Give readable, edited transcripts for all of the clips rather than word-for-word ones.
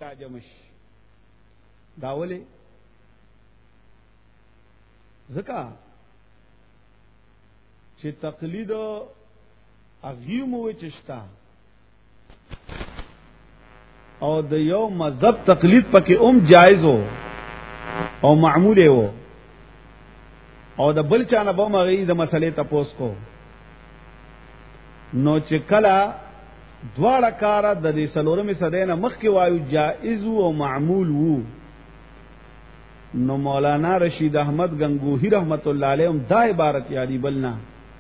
راجمش داوله زکا چې تقلید اغیمو چشتا او د یو مذهب تقلید پکې جایز او معمول وو او د بل چانه به مغي د مسلې تپوس کو نو چې کلا دواړه کار د دې سلورمې صدینه مخکې وایو جائز او معمول وو نو مولانا رشید احمد گنگوہی رحمت الله علیهم دا عبارت یادی بلنا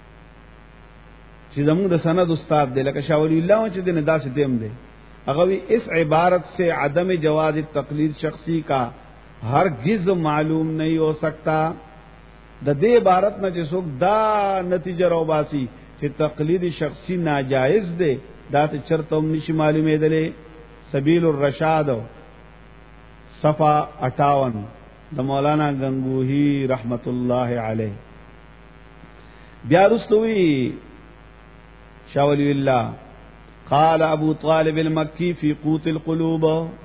چې زموږ د سند استاد دی لکه شاہ ولی الله چې دنه داسې دیم دی هغه اس عبارت سے عدم جواز تقلید شخصی کا ہرگز معلوم نہیں ہو سکتا د دې عبارت نه چې څوک دا نتیجه راوباسي چې تقلید شخصی ناجائز دی دا ته چرته هم نشي معلومېدلې سبیل الرشاد صفحه 58 د مولانا گنگوہی رحمت الله علیه بیا رستوی شاہ ولی اللہ قال ابو طالب المکی فی قوت القلوب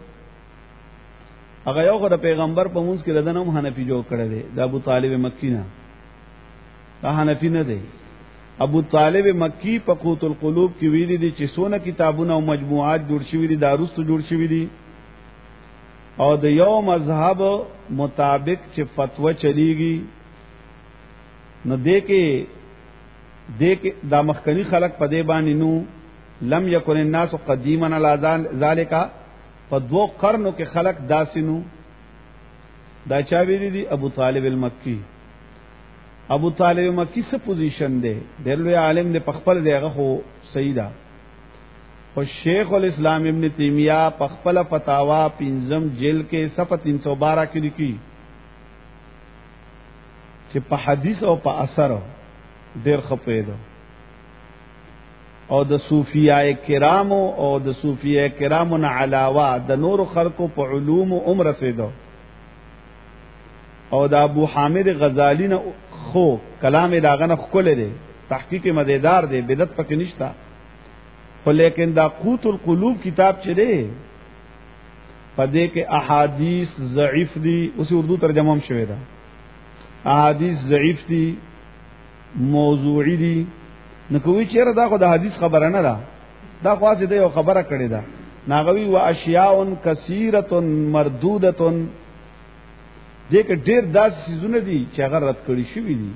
هغه یو خدای پیغمبر په مونږ کې ردنم حنفی جوړ کړی دی د ابو طالب مکی نه دا حنفی نه دی ابو طالب مکی په قوت القلوب کې ویلي دي چې څونه کتابونه او مجموعات جوړ شوي دي داروست جوړ شوي دي او د یو مذهب مطابق چې فتوا چلیږي نو دې کې دا مخکنی خلق په دې باندې نو لم یکن الناس قدیما علی ذالک په دو قرنو کې خلق داسینو دا چا ویلي دي ابو طالب المکی ابو طالب مکی څه پوزیشن دی ډېر لوی عالم دی په خپل دیغه خو صحیح ده خو شیخ الاسلام ابن تیمیہ په خپل فتاوا پنځم جلد کې صفحه 312 کې لیکي چې په حدیث او په اثر ډېر خپېدو او د صوفیاء کرامو او د صوفیاء کرامو نه علاوه د نور خلقو په علوم عمر رسیدو او د ابو حامد غزالی نه خو کلام داغه خپل دی تحقیق مزیدار دی بدعت پکې نشتا خو لیکن دا قوت القلوب کتاب چې دی پدې کې احادیث ضعیف دي اوس اردو ترجمه هم شوی دا احادیث ضعیف دي موضوعی دي نو کوي چیرې دا خو د حدیث خبره نه ده دا خو چې یو خبره کړې ده ناغوی و اشیاء کثیره مردوده دې کې ډېر داسې سيزونه دي چې هغه رد کړی شوی دي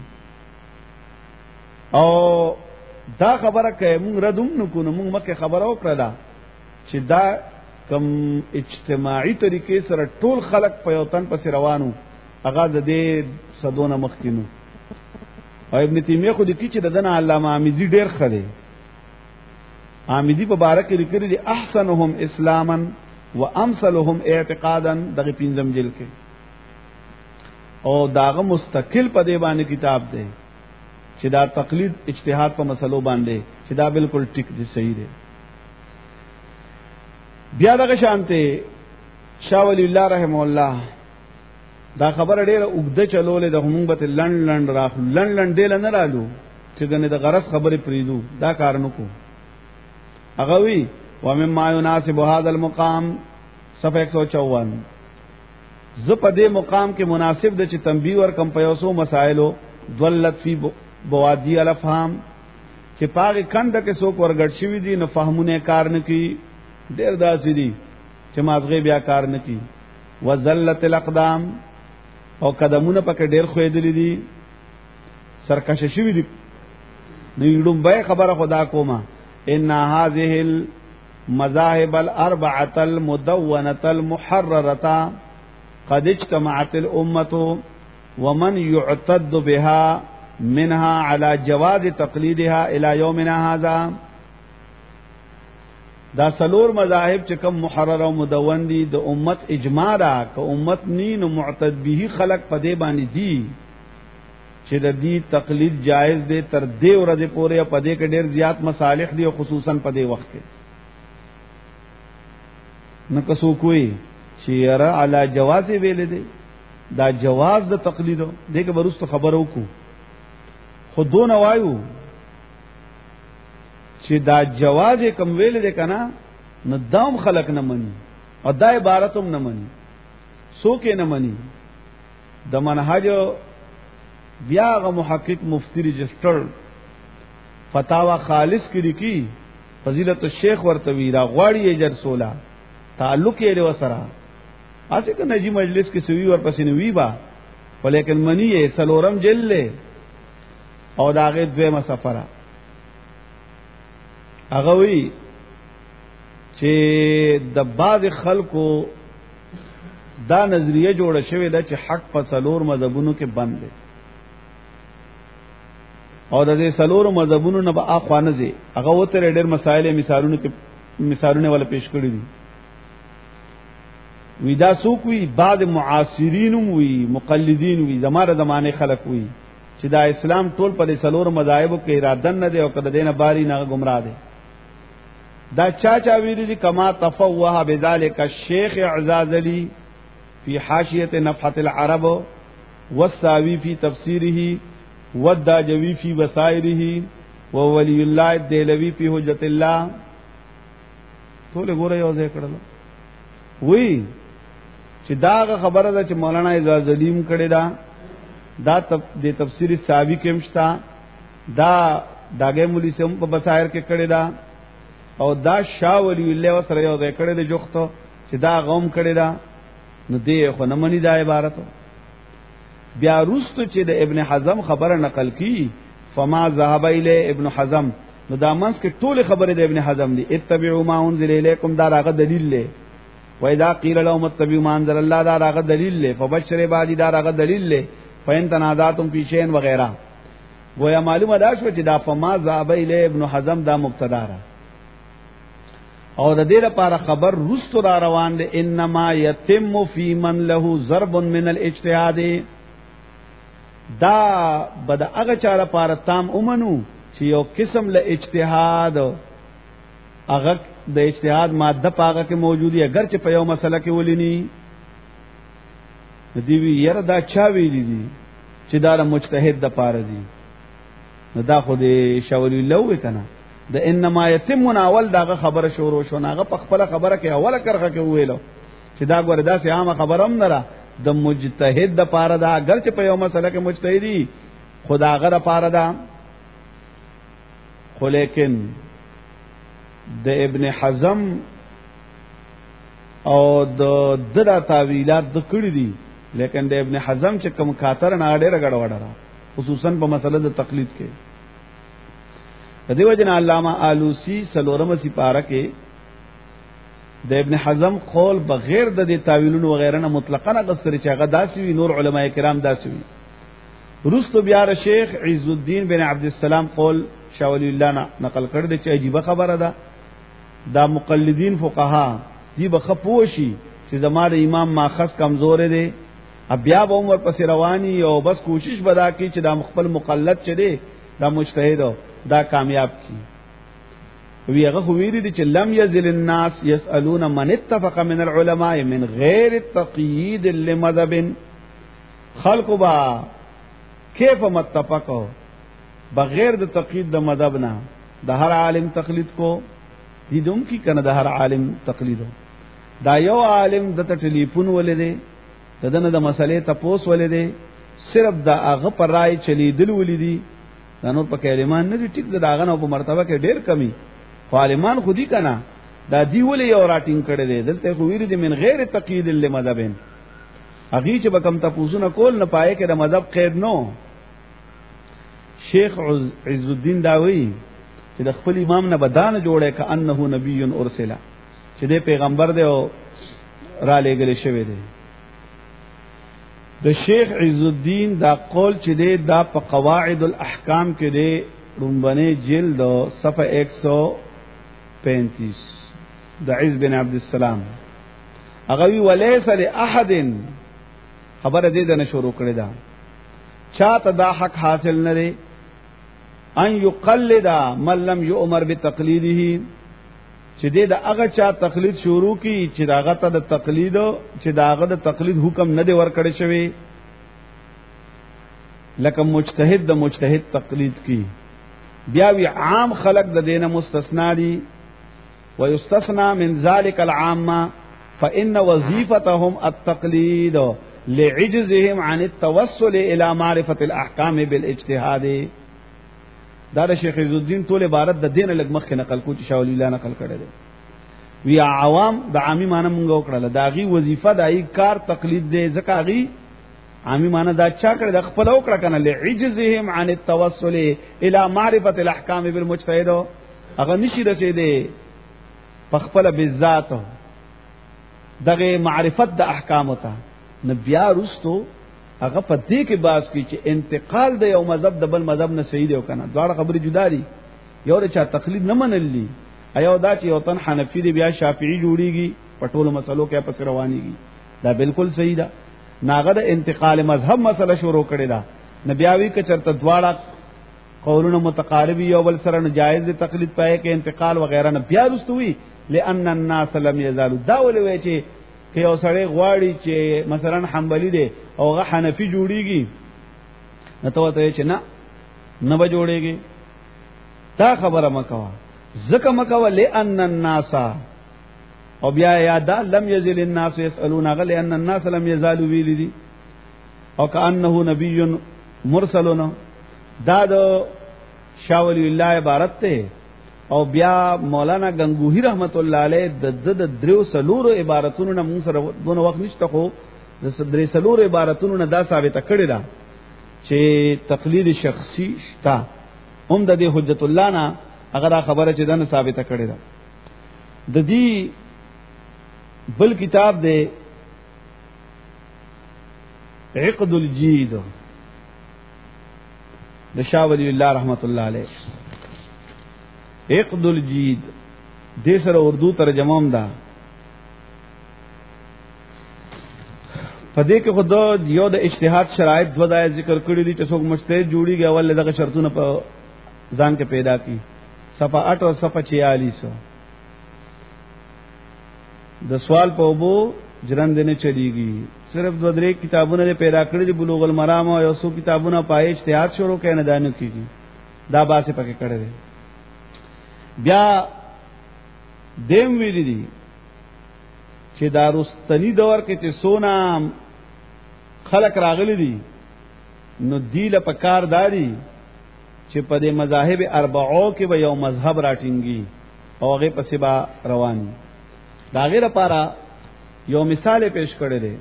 او دا خبره کوي مونږ ردوم نو کو مونږ مکه خبره وکړه چې دا کم اجتماعي طریقې سره ټول خلق په یو تن پس روانو هغه د دې صدونه مخکینو او ابن تیمیہ خو دې چې دنه علامه عامیدی ډېر خله عامیدی په بارک لیکلي دي احسنهم اسلاما وامثلهم اعتقادا دغه پنځم جلد کې او داغه مستقل په دې باندې کتاب دی چې دا تقلید اجتهاد په مسلو باندې چې دا بالکل ټیک دي صحیح دی بیا دغه شانته شاه ولی الله رحم الله دا خبر ډیره وګده چلولې د همون به لند راخ لند ډیل نه رالو چې دنه د غرض خبرې پریدو دا کار نه کو هغه وی و مما يناسب هذا المقام صفحه 154 ز په دې مقام کې مناسب د چې تنبیه ور کم پیوسو مسائلو دولت فی بوادی الافهام چې پاګه کنده کې څوک ورګړ شوی دي نو فهمونه کار نه کی ډیر داسې دي چې مازغه بیا کار نه کی وزلت الاقدام او قدمونه پکې ډیر خوېدلې دي سرکش شوی دي نو یډم به خبره خدا کومه ان هذه المذاهب الاربعه المدونه المحرره قد اجتمعت الامه ومن يعتد بها منها على جواز تقليدها الى يومنا هذا دا سلور مذاهب چې کوم محرر او مدون دي د امت اجماع را که امت نین معتد به خلق پدې باندې دي چې د دې تقلید جائز دی تر دې ورځې پورې پدې کې ډېر زیات مصالح دي او خصوصا پدې وخت کې نو کسو کوئی چې را علی جواز ویل دي دا جواز د تقلیدو دغه ورست خبرو کو خودونه وایو چې دا جواز کم ویل دي کنه نو دام خلق نه مني او دا عبارتم نه مني څوک نه مني د منهج بیا غ محقق مفتی رجسٹر فتاوا خالص کی لیکي فضیلت الشیخ ورتوی را غواړي اجر سولا تعلق یې له وسره اسه که نجی مجلس کې سوي ور پسې نوي با ولیکن منی یې سلورم جل له او داغه دویمه سفره هغه وی چې د بعض خلکو دا نظریه جوړه شوې ده چې حق په سلور مذهبونو کې بند دی او د دې سلور مذهبونو نه به اخوانه زی هغه وته ډېر مسائل مثالونه ولا پیش کړی دي وی دا څوک وی بعد معاصرین وی مقلدین وی زمانه خلق وی چې دا اسلام ټول په سلور مذاهب کې اراده نه دی او کده دینه باری نه گمراه دی دا چا ویری دي کما تفوه بذلك الشيخ اعزازلی فی حاشیه نفحه العرب والساوی فی تفسیره والداجوی فی بصائره وولی الله الدهلوی فی حجت الله ټول ګوره یو ځای کړل وی چې دا خبره ده چې مولانا اعزازلیم کړي دا د تفسیر ساوی کې مشتا دا داګه مولوی سم په بصائر کې کړي دا او دا شاه ولی الله سره یو ځای کړي د جوخته چې دا غوم کړي دا نو دی خو نه منی دا عبارت بیا روست چې د ابن حزم خبره نقل کی فما ذهب الی ابن حزم نو دا منس کې ټول خبره د ابن حزم دی اتبعوا ما انزل الیکم دا راغه دلیل له و اذا قیل لهم اتبعوا ما انزل الله دا راغه دلیل له فبشر عبادی دا راغه دلیل له فین تنازعتم فی شیء وغیرہ گویا معلومه دا شو چې دا فما ذهب الی ابن حزم دا مبتدا را او د دې لپاره خبر رست را روان دي انما یتم فی من له ضرب من الاجتهاد دا بد هغه چاره لپاره تام اومنو چې یو قسم له اجتهاد هغه د اجتهاد ماده پاګه کې موجودي اگر چې په یو مسله کې ولینی دی وی یره دا چا ویلی دي چې دا مجتهد د پاره دي نو دا خو دې شاولی لوي کنه د انما یتم اول داغه خبره شروع شو ناغه په خپل خبره کې اوله کرخه کې ویلو چې دا ګوره دا سه عامه خبرم نه را د مجتهد د پاره دا اگر چې په یو مسله کې مجتهدی خدا غره پاره دا خو لیکن د ابن حزم او د دغه تعویلات د کړی دي لیکن د ابن حزم چې کوم خاطر نه ډېر غړوړه خصوصا په مسله د تقلید کې د دیو جن علامہ آلوسی سلورم سپارہ کې د ابن حزم قول بغیر د دې تعویلونو وغیرہ نه مطلقاً غسر چې هغه داسي وی نور علماء کرام داسي وی رستو بیا شیخ عز الدین بن عبد السلام قول شاه ولی الله نقل کړ د چې عجیب خبره ده دا مقلدین فقها دی بخپوشي چې زماره امام ماخذ کمزور دی بیا به عمر پس رواني او بس کوشش ودا کی چې دا مخبل مقلد چي دی دا مجتهد دا کامیاب کی وی هغه ویری دي چې لم یزل الناس يسالون من اتفق من العلماء من غیر التقييد لمذهب خلق با کیف متفقوا بغیر د تقیید د مذهب نه د هر عالم تقلید کو دي دوم کی کنه د هر عالم تقلید دا یو عالم د ټلیفون ولې ددن د مسلې تپوس ولې دي صرف دا هغه پر رائے چلی دل ولیدي دا نور په کلمان نه دي ټیک دا هغه نو په مرتبه کې ډېر کمی عالمان خودي کنا دا دی ولې یو راټینګ کړي دي دلته خو ویری دي من غیر تقید للمذهبین اغي چې بکم تاسو نه کول نه پائے کې د مذهب قید نو شیخ عز الدین داوی چې د خپل امام نه بدانه جوړه ک انه نبی ارسل چې د پیغمبر دی او را لېګل شوی دی د شیخ عز الدین دا قول چې دی دا په قواعد الاحکام کې دی رومبنه جلد صفحه 135 د عز بن عبد السلام هغه وی وليس لاحد خبره دې نه شروع کړی دا چاته دا حق حاصل نه دی ان یقلد من لم یؤمر بتقلیده چې دې دا هغه چا تقلید شروع کی چې داغه ته د تقلید چې داغه د تقلید حکم نه دی ورکړی شوی لکه مجتهد د مجتهد تقلید کی بیا وی عام خلق د دینه مستثنا دي ويستثنى من ذلك العامه فإن وظيفتهم التقليد لعجزهم عن التوصل الى معرفة الاحکام بالاجتهاد. دا شیخ عز الدین ټول عبارت د دین لګ مخ نقل کو چې شاول الله نقل کړی دی. وی عوام د عامی معنی مونږ وکړه دا غي وظیفه دای کار تقلید دی ځکه غي عامی معنی دا چا کړی د خپل وکړه کنه لعجزهم عن التوصل الى معرفة الاحکام بالمجتهد هغه نشي رسیدي په خپل بالذات دغه معرفت د احکام ته نبیا رستو هغه په دې کې باس کی چې انتقال د یو مذهب د بل مذهب نه صحیح دی او کنه دواړه خبرې جدا دي. یو رچا تقلید نه منلی ایو دا چې یو تن حنفی دی بیا شافعی جوړیږي په ټولو مسلو کې پس روانيږي دا بالکل صحیح ده. ناغه د انتقال مذهب مسله شروع کړي دا نبیاوی کې چرته دواړه قولونه متقارب یو بل سره ناجایز دي تقلید پای کې انتقال وغیرہ نه بیا رستوي لئن الناس لم يزالوا دا ولوي چې که یو سړی غواړي چې مثلا حنبلی دی او هغه حنفی جوړیږي نو ته وته چې نه به جوړیږي دا خبره مکوا زکه مکوا لئن الناس او بیا یاد لم یزل الناس يسالون غل ان الناس لم يزالوا ویلدي او کانه نبی مرسلون دا د شاول الله عبارت ته. او بیا مولانا گنگوہی رحمت الله علیه د دریو سلور عبارتونو نه موږ سره دونه وخت نشته خو د درې سلور عبارتونو نه دا ثابت کړی دا چې تقلید شخصی شتا هم د دې حجت الله نه هغه خبره چې دا ثابت کړی دا. د دې بل کتاب دی عقد الجید د شاه ولی الله رحمت الله علیه. عقد الجید دې سره اردو ترجمه هم ده. په دې کې خود یو د اجتهاد شرایط دو ځای ذکر کړی دي چې څوک مجتهد جوړیږي اول دغه شرطونه په ځان کې پیدا کی. صفحه 8 او صفحه 46 د سوال په وبو جرند نه چلیږي. صرف دو درې کتابونه پیدا کړی دي بلوغ المرام او یو څو کتابونه پای اجتهاد شروع کړي نه دانو کیږي دا باسه پکې کړی دي. بیا دیم ویلی دي چې دا رستنی دور کې چې سونا خلق راغلي دي نو دیله په کار داري چې په دې مذاهب اربعو کې به یو مذهب راټینګي او هغه په سبا رواني. دا غیر لپاره یو مثال پیش کړی دی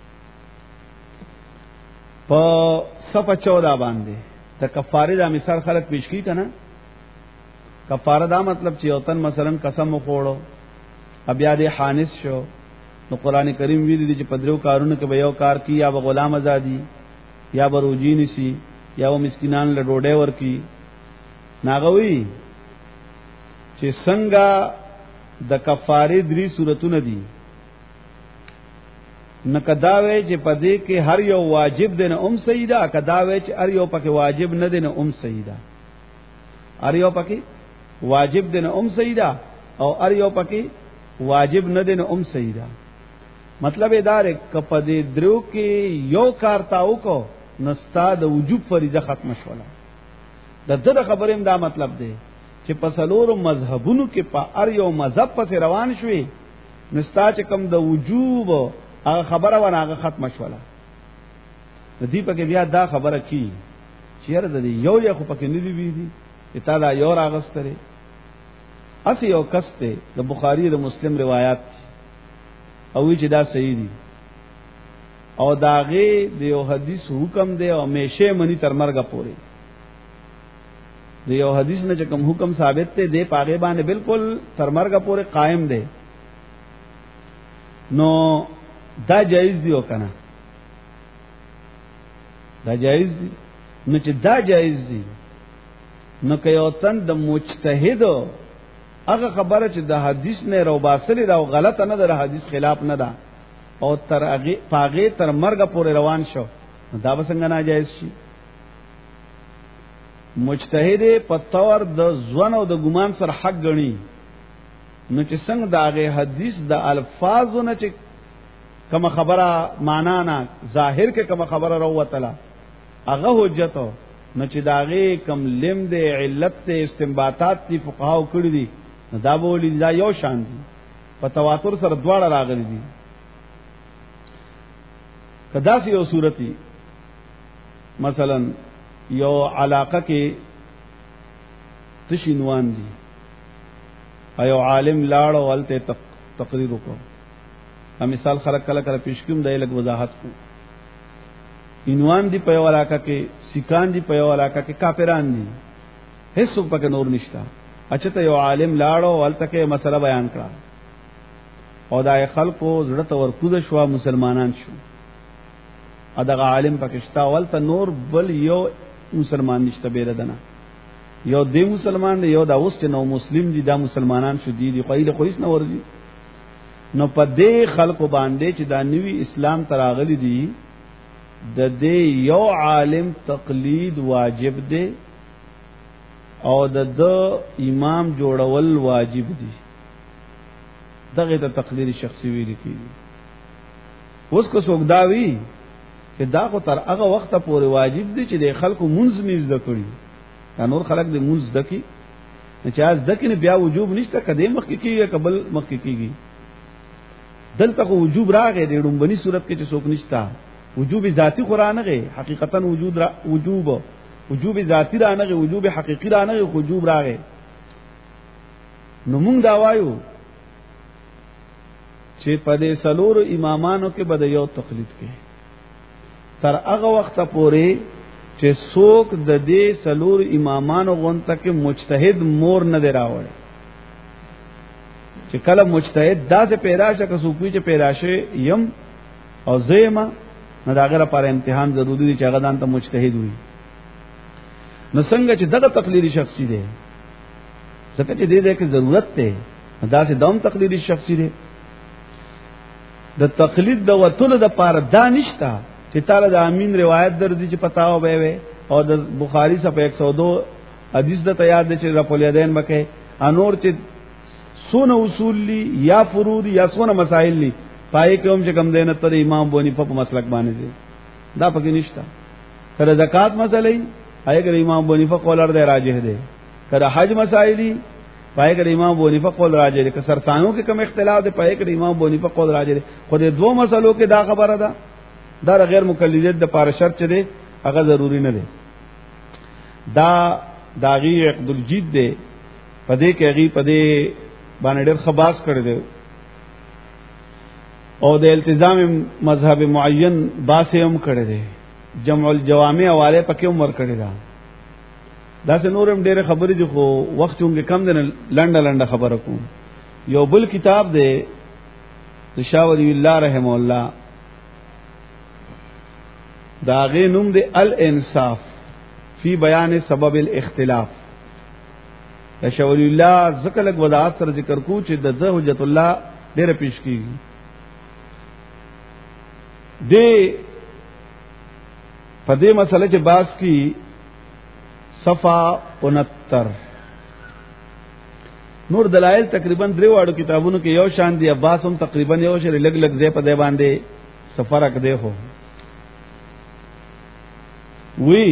په صفحه 14 باندې د کفاره دا مثال خلق پیش کی کنه. کفاره دا مطلب چې یو تن مثلا قسم وخوړو بیا دې حانس شو نو قران کریم ویلي دي چې پدرو کارونه کې به یو کار کی یا به غلام ازادي یا به روجی نسی یا و مسکینان له ډوډۍ ورکی. ناغوي چې څنګه د کفاره درې صورتونه دي نکداوي چې پدې کې هر یو واجب دی نه سیدا کداوي چې هر یو پکې واجب نه دی نه سیدا هر یو پکې واجب دی نه سیدا او هر یو پکې واجب نه دی نه سیدا. مطلب دا دی ک پدې درو کې یو کار تاو کو نستا د وجوب فریضه ختم شوله. د دغه خبرې دا مطلب دی چې په څلورو مذهبونو کې په هر یو مذهب پس روان شوي نستا چې کم د وجوب هغه خبره ونه هغه ختم شوله. د دې په کې بیا دا خبره کی چیرې د یو یا خو پکې نه دی ویلي تعالی یو راغستره اسی یو کسته د بخاری د مسلم روایت او چې دا صحیح دي او داغه د یو حدیث حکم دی او همیشه منی تر مرګه پوري د یو حدیث نه چې کوم حکم ثابت ته دی پاګې باندې بالکل تر مرګه پوري قائم دی نو دا جایز دی او کنه دا جایز دی نو چې دا جایز دی نو که یو تن د مجتهد هغه خبره چې د حدیث نه رو باسلی دا غلطه نه ده حدیث خلاف نه ده او تر هغه پاګه تر مرګه پورې روان شو دا وسنګ ناجایز شي. مجتهد په تور د ځوان او د ګمان سره حق غني نو چې څنګه داغه حدیث د الفاظونه چې کوم خبره معنا نه ظاهر کې کوم خبره راوتله هغه حجت نو چې داغه کم لم د علت استنباطات دي فقهاو کړی دي دا بولی دا یو شان دي په تواتر سره دواړه راغلي دي. کدا سی یو صورتي مثلا یو علاقه کې تشینوان دي ایو عالم لاړو ولته تقریر وکړو. مثال خلق کله کله پیش کوم دای لګ وضاحت کو. انوان دی په علاقه کې سکان دی په علاقه کې کافران دي هیڅ پکې نور نشتا. اچته یو عالم لاړو ولته کې مسله بیان کړه او دای خلکو زړه ته ورکوز شو مسلمانان شو. اداغه عالم پکشتا ولته نور بل یو مسلمان نشته بیردنه یو دی مسلمان دی یو دا اوس چې نو مسلم دي دا مسلمانان شو دي خو ایله خوښ نه ورځي. نو په دې خلکو باندې چې دا نوی اسلام تراغلی دي د دې یو عالم تقلید واجب دی او د امام جوړول واجب دي. دغه ته تقلید شخصي ویل کیږي. اوس کو څوک دا وی چې دا خو تر هغه وخت پورې واجب دي چې د خلکو منځ نه زده کړي. دا نور خلک د منځ دکی چې از دکنه بیا وجوب نشته کده مخ کیږي قبل مخ کیږي. دلته وجوب راغی د ډومبني صورت کې چې څوک نشتا وجوب ذاتی قران غي حقیقتا وجوب ذاتی را نه وجوب حقیقی را نه وجوب راغی. نو موږ دا وایو چې په دې سلور امامانو کې بده یو تقلید کې تر هغه وخت پورې چې څوک د دې سلور امامانو غونته کې مجتهد مور نه دی راوړي. چې کله مجتهد داسې پیراشه که څوک چې پیراشه یم او زېما نو دا غره پر امتحان ضروری دی چې هغه دان ته مجتهد وي. نو څنګه چې دغه تقلیدی شخصي دی ځکه چې دې کې ضرورت ده دا چې دوم تقلیدی شخصي دی. د تقلید د وتل د پاره دانشتا چې تعالی د امین روایت درځي چې پتاو به وي او د بخاری صفحه 102 حدیث د تیار دي چې رفل یدین مکه انور چې سونه اصول لی یا فروض یا سونه مسائل لی پای کوم چې کم دینه تر امام بونی په مسلک باندې دي دا پکې نشتا. کله زکات مسلې هغه امام بونی په قول ار دی راجح دی. کله حج مسائلی پای کې امام بونی په قول راجح دی. که سرسانو کې کم اختلاف دی پای کې امام بونی په قول راجح دی. خو دې دوه مسلو کې دا خبره ده دا غیر مقلدیت د پاره شرط دی هغه ضروری نه دی. دا داغي عقد الجید دی پدې کې هغه پدې باندې ډېر خباس کړی دی او د التزام مذهب معین باسه هم کړی دی. جمع الجوامع حواله پکې هم ور کړی دا. دا څه نورم ډېر خبرې دي خو وخت هم کم دی لنډه خبره کوم. یو بل کتاب دی شاه ولی الله رحم الله دا غي نوم دی الانصاف فی بیان سبب الاختلاف. شاه ولی الله ذکر لک وضاحت سره ذکر کو چې د حجت الله ډېر پیش کیږي. دې په دې مسله کې باس کی صفحه 69 نور دلائل تقریبا درې واړو کتابونو کې یو شان دي. عباس هم تقریبا یو شری لګ ځای په دی باندې سفر اک دی هو وی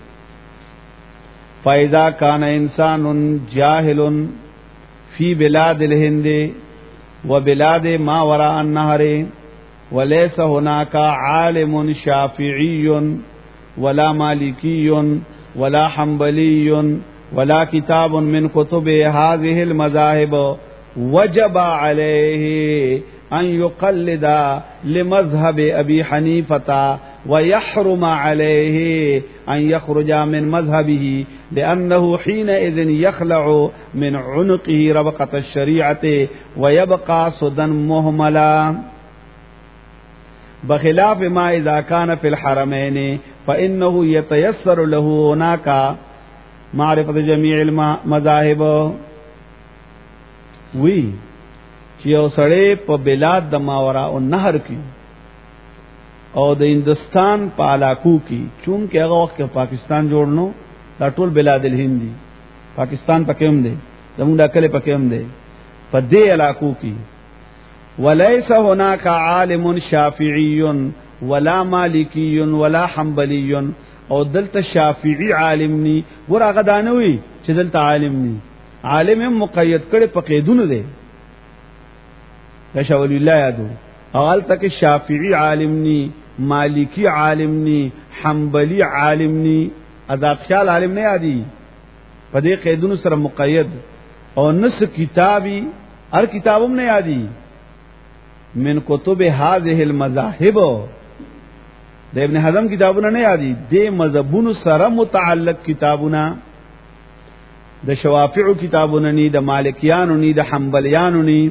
فایذا کان انسان جاهل فی بلاد الهند وبلاد ما وراء النهر وليس هناك عالم شافعي ولا مالكي ولا حنبلي ولا كتاب من كتب هذه المذاهب وجب عليه أن يقلد لمذهب أبي حنيفة ويحرم عليه أن يخرج من مذهبه لأنه حينئذ يخلع من عنقه ربقة الشريعة ويبقى صدا مهملا بخلاف ما اذا كان في الحرمين فانه يتيسر له هناك معرفه جميع المذاهب. وی چې یو سړی په بلاد د ماورا او نهر کې او د هندستان په علاقو کې چونکه هغه وخت کې پاکستان جوړنو دا ټول بلاد الهندي پاکستان پکې هم دی زموږ د کله پکې هم دی په دې علاقو کې وليس هناك عالم شافعي ولا مالكي ولا حنبلي او دلته شافعي عالم ني ورغه دانوي چې دلته عالم ني. عالم هم مقید کړي په قیدونو دي دا شاه ولی الله یادو اول تک شافعی عالم نی، مالکی عالم نی، حنبلی عالم نی، آزاد خیال عالم نه یادی په دې قیدونو سره مقید او نس کتابی هر کتابم نه یادی من کتب هذه المذاهب د ابن حزم کتابونه نه یادي د مذهبونو سره متعلق کتابونه د شوافع کتابونه ني د مالکیانو ني د حنبلیانو ني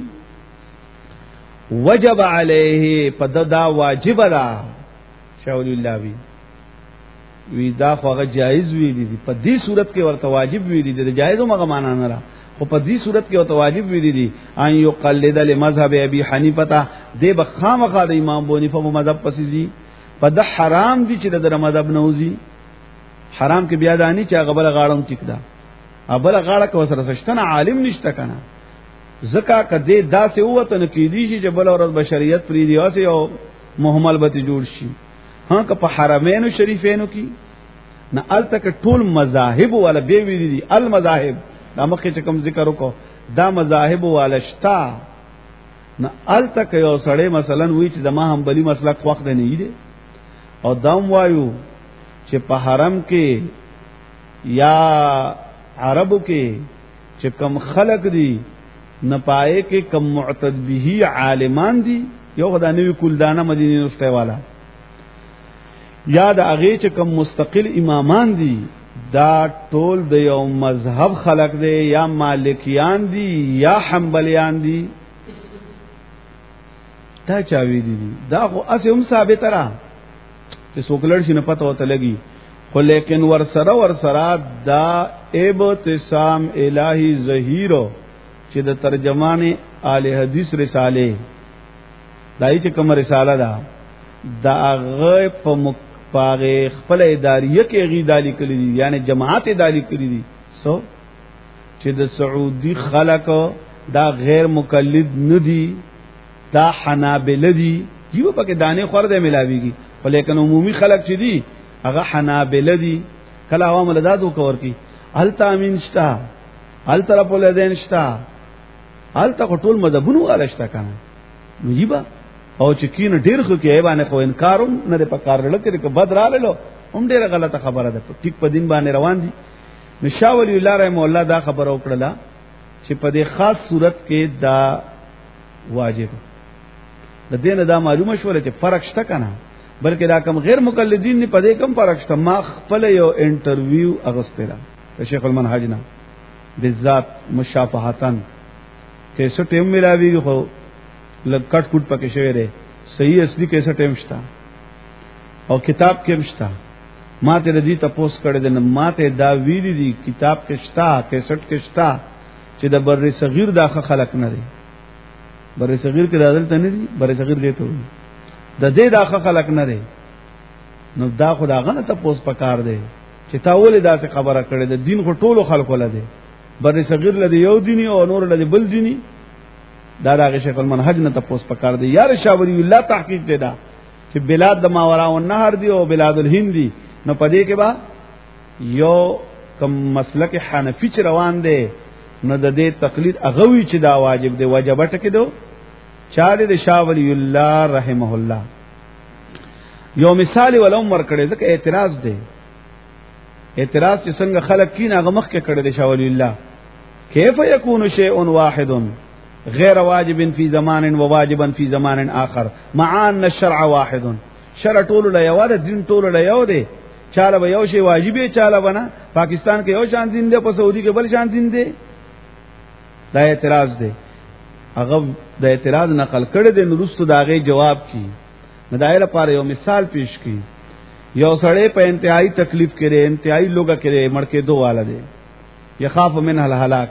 وجب علیه پددا واجب را شاول الله وی دا خوغه جایز وی دي په دې صورت کې ورته واجب وی دي د جایزو مغه معنا نه را خو په دې صورت کې ورته واجب وی دي ان یقلد لمذهب ابي حنیفه د بخامخه د امام ابو حنیفه مذهب پسې په د حرام دي چې د مذهب نوزي حرام کې بیا دانی چې غبل غاړم ټیکدا ابل غاړه کو سره سشتنه عالم نشته کنه زکا کده داسې وته نه کیدی چې جبل اور بشریت پری دی اوسه او محمل بت جوړ شي ها که په حرمینو شریفینو کې نه ال تک ټول مذاهب ولا به وی دي المذاهب دا مخکې چې کوم ذکر وکړو دا مذاهب والشتا نه ال تک یو سړی مثلا وی چې زما حنبلی مسلک وخت نه دی او دام وایو چې په حرم کې یا عربو کې چې کم خلق دي نه پائے کې کم معتد به عالمان دي یو خدای نوی کولدانه مدینه نشته والا یا د هغه چې کم مستقل امامان دي دا ټول د یو مذهب خلق دي یا مالکیان دي یا حنبلیان دي دا چاوی دي دا خو اسه هم ثابت را چې څوکلړ شي نه پته وته لګي خو لیکن ور سره دا ابتسام الہی ظهیرو چې د ترجمانه آل حدیث رساله دای چې کوم رساله ده دا غ په پاغه خپل اداریه کې غیدالی کړی دي یعنی جماعت ادالی کړی دي سو چې د سعودي خلق دا غیر مقلد ندي دا حنابلہ دي یو پکې دانه خورده ملاويږي ولیکن عمومي خلق چې دي هغه حنابلہ دي کله عوام لدادو کور کی ال تامین شتا ال طرف ولدین شتا ال تا ټول مذهبونو غلشتا کنه نجيبه او چې کین ډیر خو کې باندې خو انکاروم نه په کار لکه کې بدراله هم ډیره غلطه خبره ده ټیک په دین باندې روان دي نشاولی الله رحم الله دا خبر او کړلا چې په دې خاص صورت کې دا واجب د دین دا معلومه شوله چې فرق شته کنه بلکې دا کم غیر مقلدین نه په دې کم فرق شته ما خپل یو انټرویو اغستره شیخ المنهج نه بالذات مشافهاتن کیسه ټیم ملاویږي خو لکټ کوټ پکې شوی دی صحیح اصلي کیسه ټیم شته او کتاب کې مشته ما ته دې تاسو کړه دې ما ته دا ویلي دي کتاب کې شته کیسټ کې شته چې د بر صغیر داخه خلق نه دي بر صغیر کې دادل ته نه دي بر صغیر دې ته د دې داخه خلق نه دي نو دا خدای غنه تاسو پکار دی چې تا ولې دا څه خبره کړې د دین خو ټولو خلکو لده بر صغیر لده یو دیني او نور لده بل دیني دا دغه شیخ المنهج نه تاسو پکار دی یار شاوری الله تحقیق دی دا چې بلاد د ماورا او نهر دی او بلاد الهند دی نو پدې کې با یو کم مسلک حنفی چ روان دی نو د دې تقلید اغوی چې دا واجب دی واجب ټکې دو چاله د شاولی الله رحمه الله یو مثال ولوم ور کړی ځکه اعتراض دی اعتراض چې څنګه خلق کین هغه مخ کې کړی دی شاولی الله کیف یکون شیء واحد غیر واجب فی زمان و واجبا فی زمان آخر مع ان الشرع واحد شرع ټول له یو د دین ټول له یو دی چاله به یو شی واجب دی چاله بنا پاکستان کې یو شان دین دی په سعودي کې بل شان دین دی دا اعتراض دی هغه د اعتراض نقل کړی دی نورستو داغه جواب کی مدایره لپاره یو مثال پیش کی یو سړی په انتهایی تکلیف کړي انتهایی لوګه کړي مړ کې دوه والا دی یخاف منها الهلاك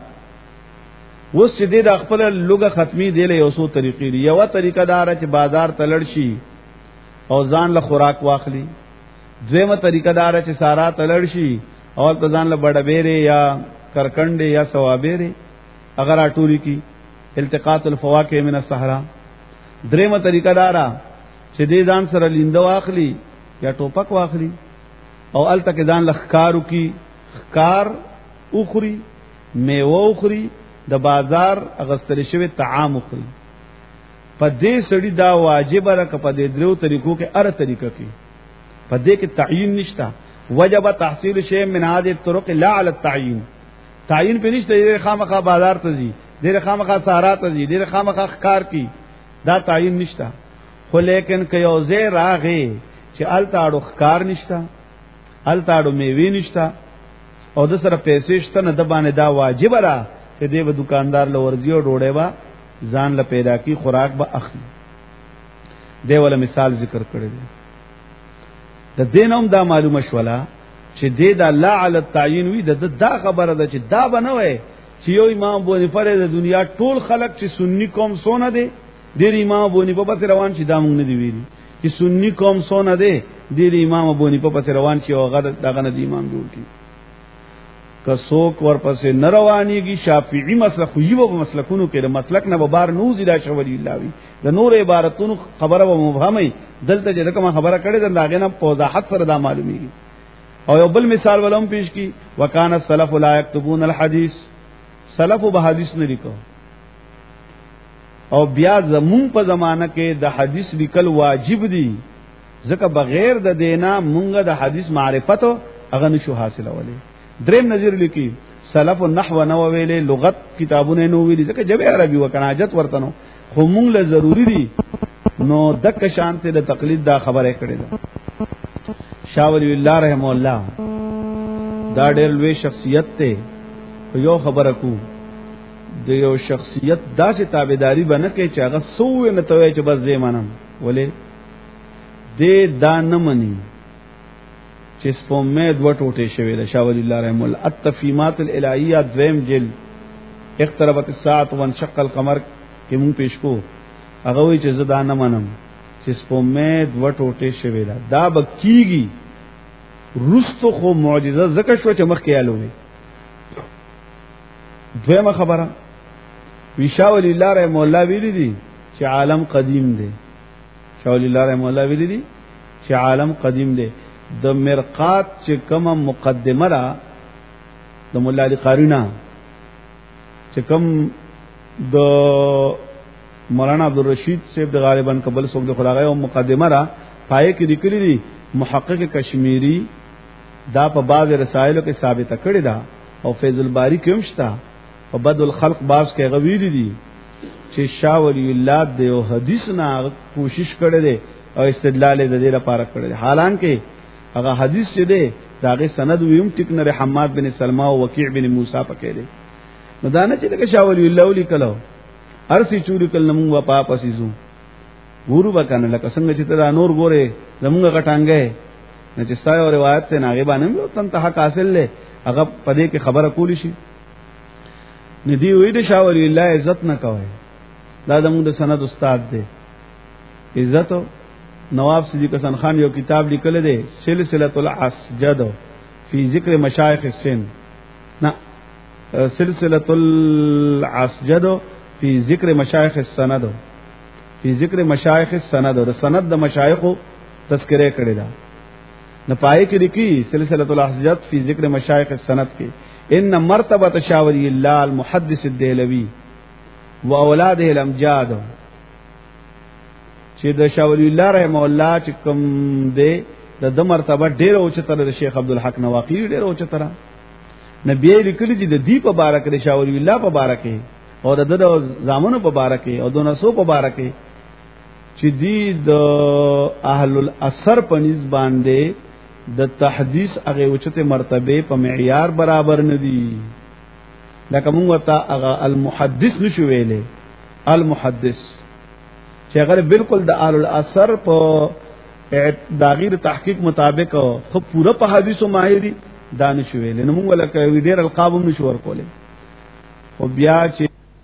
وس چې د خپل لوګه ختمي دی له یو څو طریقې دی یو طریقه دار چې بازار تلړ شي او ځان له خوراک واخلي دویمه طریقه دار چې سارا تلړ شي او ځان له بډبېره یا کرکنډ یا ثوابېره اگر اټوري کی التقاط الفواکه من الصحراء دریمه طریقه دار چې دې ځان سره لیندو واخلي یا ټوپک واخلي او التک ځان لخکارو کی خکار اوخري میوه اوخري د بازار اغستل شوی طعام خوري په دې سړی دا واجب را ک په دې درو طریقو کې اره طریقه کې په دې کې تعیین نشتا وجب تحصیل شی من هذه الطرق لا على التعیین تعیین په نشته دې خامخا بازار ته ځي دې خامخا سارا ته ځي دې خامخا ښکار کی دا تعیین نشتا خو لیکن که یو ځای راغی چې التاړو ښکار نشتا التاړو میوه نشتا او د سره پیسې شته نه د باندې دا واجب را چې دې به دکاندار لورځي او ډوړې با ځان له پیدا کی خوراک به اخلي دی ولا مثال ذکر کړی دی د دینوم دا معلومه شولا چې دې دا لا علی التعیین وی دا خبره ده چې دا بنوي چې یو امام بونی فرض د دنیا ټول خلق چې سنی قوم سونه دي ډېر امام بونی په پس روان شي دا مونږ نه دی ویلي چې سنی قوم سونه دي ډېر امام بونی په پس روان شي او هغه دغه نه دی امام جوړ کی کڅوک ورپسې نه روانيږي شافعي مسلک خو یو مسلکونو کې د مسلک نه بار نو زیدا شولی الله وی د نور عبارتونو خبره و مبهمه دلته چې کوم خبره کړي د لاغې نه په وضاحت سره دا معلومیږي او یو بل مثال ولوم پیش کی وکانه السلف لا یكتبون الحديث سلف به حدیث نه لیکو او بیا زمون په زمانہ کې د حدیث لیکل واجب دي ځکه بغیر د دینا مونږه د حدیث معرفت هغه نشو حاصله ولې دریم نظر لیکي سلف النحو نو ویلې لغت کتابونه نو ویلې ځکه جبه عربي وکناجت ورته نو خو مونږ له ضروری دي نو دک شانته د تقلید دا خبره کړې ده شاه ولی الله رحم الله دا ډېر لوی شخصیت ته یو خبره کو د یو شخصیت داسې تابعداري بنه کې چې هغه سوې نه توي چې بس زمانم ولې دې دا نه مني چې سپومې دوه ټوټې شوی د شاه ولی الله رحم الله التفیمات الالهیه دویم جلد اقتربت الساعه وانشق القمر کې مون پیش کو هغه وی چې زدا نه منم چې سپومې دوه ټوټې شوی دا بکیږي رستو خو معجزه زکه شو چې مخ کې الوي دویمه خبره شاه ولی الله رحم الله ویلی دي چې عالم قدیم دی شاه ولی الله رحم الله ویلی دي چې عالم قدیم دی د مرقات چې کومه مقدمه را د مولا علی قارینا چې کوم د مولانا عبدالرشید صاحب د غالبا قبل څوک د خدای او مقدمه را پای کې لیکلي دي محقق کشمیری دا په بعض رسائلو کې ثابت کړی دا او فیض الباری کې همشتا او بدل الخلق باز کې غویری دي چې شاه ولی الله د حدیث نه کوشش کړی دی او استدلال د دې لپاره کړی دی حالانکه هغه حدیث چې دی داغه سند ویم ټیک نه حماد بن سلمہ او وکیع بن موسی پکې دی نو دا نه چې د شاه ولی الله لیکلو ارسی چوری کل نمو و پا پسیزو ګورو وکنه لکه څنګه چې دا نور ګوره زمونږ غټانګه نه چې ستای او روایت ته ناغه باندې یو تن ته حق حاصل له هغه پدې کې خبره کولی شي ندی وې د شاه ولی الله عزت نه کوي دا زموږ د سند استاد دی عزت نواب صدیق حسن خان یو کتاب لیکل دی سلسله الاسجد فی ذکر مشایخ السن نا سلسله الاسجد فی ذکر مشایخ السند فی ذکر مشایخ السند د سند د مشایخو تذکرہ کړی دا نه پای کې لیکي سلسله الاسجد فی ذکر مشایخ السند کې ان مرتبه شاولی الله المحدث الدهلوی و اولاده الامجاد چې د شاولی الله رحم الله چې کوم دی د مرتبه ډیر اوچته د شیخ عبدالحق نواقی ډیر اوچته نبی لیکلی چې د دی په بارک د شاولی الله په بارک او د زامنو په بارک او د نسو په بارک چې دی د اهل الاثر په نسبت باندې د تحدیث هغه اوچته مرتبه په معیار برابر ندي لکه موږ ته هغه المحدث نشو ویلې المحدث چې هغه بالکل د اهل الاثر په داغیر تحقیق مطابق خو پورا په حدیثو ماهری دانش ویلې نو موږ لکه ډیر القاب نشو ورکولې او بیا چې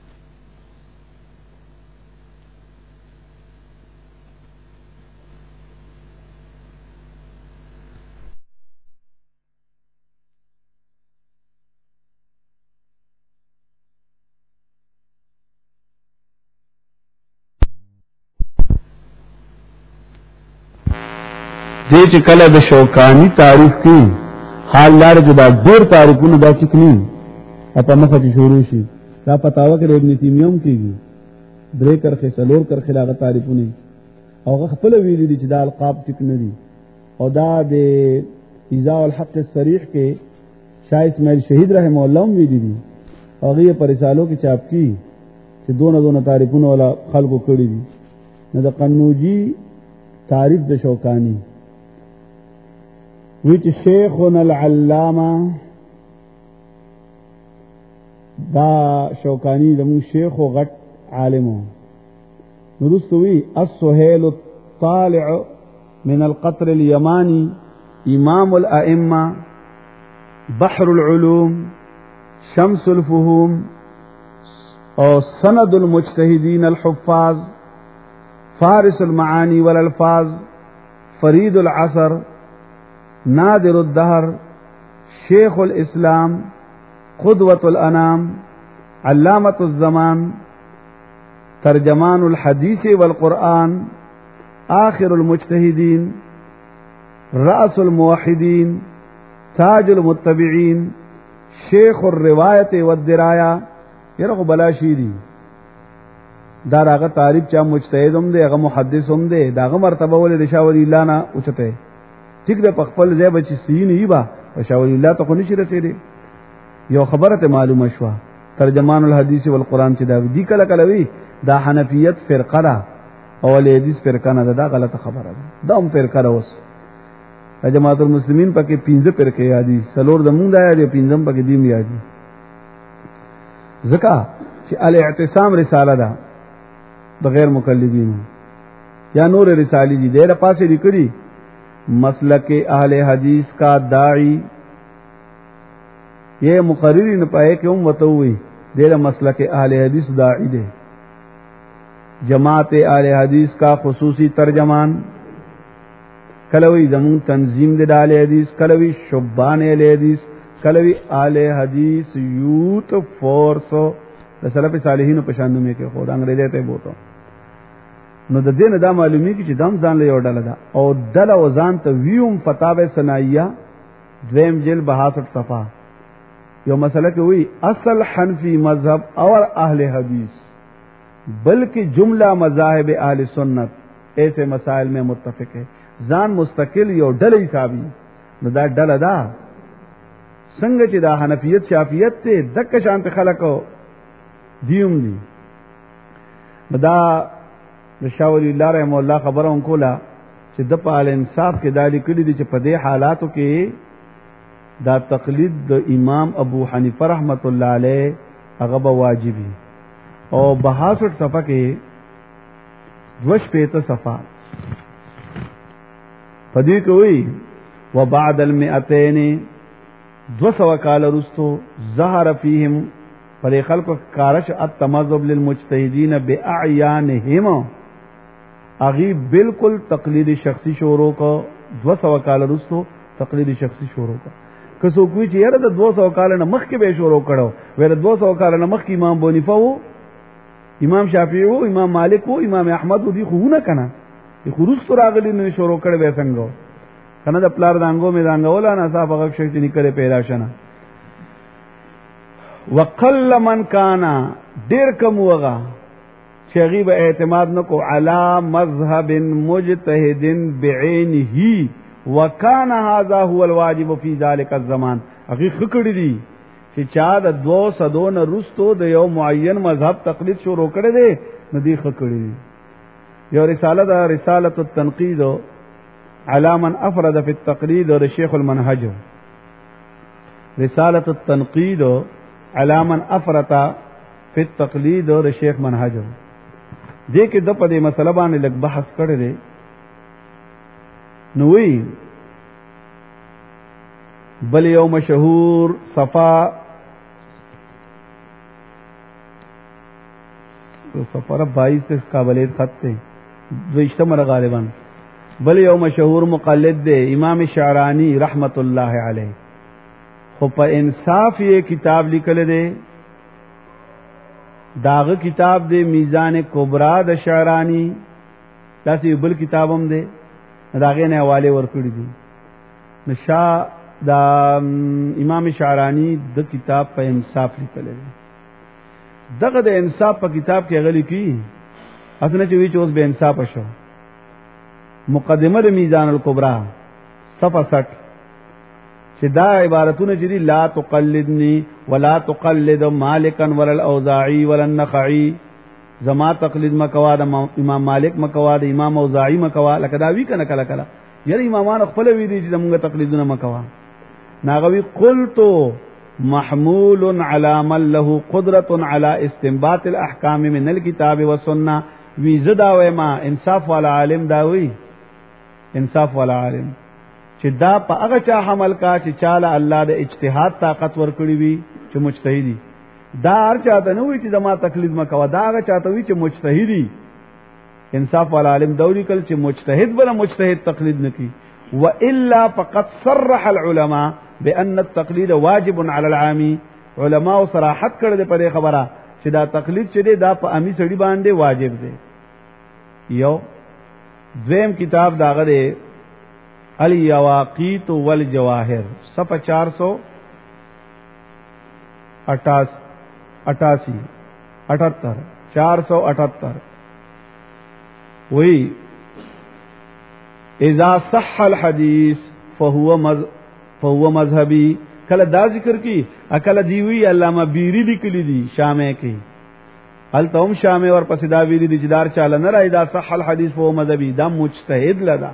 دې چې کله د شوکانی تعریف کی حال لار چې دا ډیر تعریفونه دا چکنی اته مخه شروع شي دا پتاوه کې ابن تیمیه هم کیږي درې کرخه سلور کرخه لاغه تعریفونه او خپل ویلي دي چې دا القاب ټیک نه دي او دا د ایزاء الحق الصریح کې شاه اسماعیل شهید رحم الله ویلي دي هغه په رسالو کې چاپ کی چې دونه تعریفونه ولا خلقو کړی دي نه د قنوجی تعریف د شوکانی وی چې شیخنا العلامه دا شوکانی زمون شیخ او غټ عالمو نورستوی السهيل الطالع من القطر اليماني امام الائمه بحر العلوم شمس الفهوم او سند المجتهدين الحفاظ فارس المعاني والالفاظ فريد العصر نادر الدهر شيخ الاسلام قدوة الانام علامة الزمان ترجمان الحديث والقرآن آخر المجتهدين رأس الموحدين تاج المتبعين شیخ الروایت والدرايه یره بلا شیری دا راغه تعریف چا مجتهد هم دی هغه محدث هم دی داغه مرتبه ول د شاولی الله نه اوچته ټیک د خپل ځای بچی سین ایبا شاولی الله ته خو نشي رسیدي یو خبره ته معلومه شو ترجمان الحديث والقرآن چې دا دی کله کله وی دا حنفیت فرقه ده او حدیث فرقه نه ده دا غلطه خبره ده دا هم فرقه ده اوس جماعت المسلمین پکې 15 فرقې یادي سلور د مونږ دا یادي 15 پکې دیم یادي زکا چې الاعتصام رساله ده بغیر مقلدین یا نور رسالی دي ډېر پاسه لیکلي مسلک اهل حدیث کا داعی یہ مقرری نه پائے کہ هم وتوي ډېر مسلک اهل حدیث داعی دي جماعت اهل حدیث کا خصوصی ترجمان کلوی زمون تنظیم دے اہل حدیث کلوی شبان اہل حدیث کلوی اہل حدیث یوت فورس د سلف صالحین په شان نومې کې خو د انګریزي ته بوته نو د دین دا معلومی کی چې دم ځان له یو ډله ده او ډله او ځان ته ویوم فتاوی سنایه دویم جل 62 صفحه یو مسله کې وی اصل حنفی مذهب اور اهل حدیث بلکہ جملہ مذاہب اہل سنت ایسے مسائل میں متفق ہے ځان مستقل یو ډله حسابي نو دا ډله دا څنګه چې دا حنفیت شافعیت ته دک شانت خلقو دیوم دي دا شاولی الله رحم الله خبرون کولا چې د په انصاف کې دالی کړي دي چې په دې حالاتو کې دا تقلید د امام ابو حنیفه رحمت الله علیه هغه به واجبي او 62 صفحه کې 25 صفحه پدې کوي وبعد المئتين 200 کال رستو ظهر فيهم پر خلق کارش التمذهب للمجتهدين باعيانهم اغي بالکل تقلید شخصی شروع کو 200 کال رستو تقلید شخصی شروع کو کسو کوئی چې یاره د 200 کال نه مخ کې به شروع کړو ور 200 کال نه مخ کې امام بونیفه وو امام شافعی وو امام مالک وو امام احمد وو دي خو نه کنه خروست راغلی نو شروع کړي به څنګه کنه د پلار دانګو می دانګولا نه صاحب هغه شکتی نکړي پیدا شنه وقل من کانا ډیر کم وغه چې غیب اعتماد نکو علی مذهب مجتهد بعینه وکانا هذا هو الواجب فی ذلک الزمان هغه خکړی دي چې چا د 200 نه رستو د یو معین مذهب تقلید شروع کړي دي نو دی خکړی دي یو رساله دا رسالة التنقید على من افرد في التقلید اور شیخ المنهج رسالة التنقید على من افرد في التقلید اور شیخ منهج دې کې د په دې مسله باندې لږ بحث کړی دی نو وی بل یو مشهور صفا سفر 22 تک قابلیت خط ته دویشتمه غالبا بل یو مشهور مقلد دی امام شعرانی رحمت الله علیه خو په انصاف یې کتاب لیکل دی داغه کتاب دی میزان کبرا د شعرانی داسې بل کتابم دی داغه نه حواله ورکړي دي نشا دا امام شعرانی د کتاب په انصاف لیکل دی دغه د انصاف په کتاب کې غلي کی اسنه چې وی چې اوس به انصاف شو. مقدمه د میزان الکبرى صفحه 60 چې دا عبارتونه چې لا تقلدنی ولا تقلد مالکا ولا الاوزاعی ولا النخعی، زما تقلید مکوا د امام مالک مکوا د امام اوزاعی مکوا، لکه دا وی کنه کله کله یعنی امامان خپل وی دي چې موږ تقلیدونه مکوا. ناغوی قلت محمول على من له قدرة على استنباط الاحکام من الكتاب والسنه، وی زدا وما انصاف والا عالم داوی، انصاف والا عالم چې دا په هغه چا حمل کا چې چاله الله د اجتهاد طاقت ورکړي وي چې مجتهدي، دا هر چاته نه وي چې زما تقلید مکوا، دا هغه چاته وي چې مجتهدي. انصاف والا عالم دوری کل چې مجتهد بلا مجتهد تقلید نکی. والا فقد صرح العلماء بان التقلید واجب على العام، علماء صراحت کړل په دې خبره چې دا تقلید چې دی دا په عامي سړي باندې واجب دی. یو دویم کتاب داغه دی الیواقیت والجواهر صفحه 478 وی اذا صح الحديث فهو مذهبی. کله دا ذکر کی اکل دیوی علامہ بیری لیکلی دی شامه کی، هل تم شامه ور پس دا ویلی دی جدار چاله نه راي دا صح الحديث فهو مذهبی، دا مجتهد لدا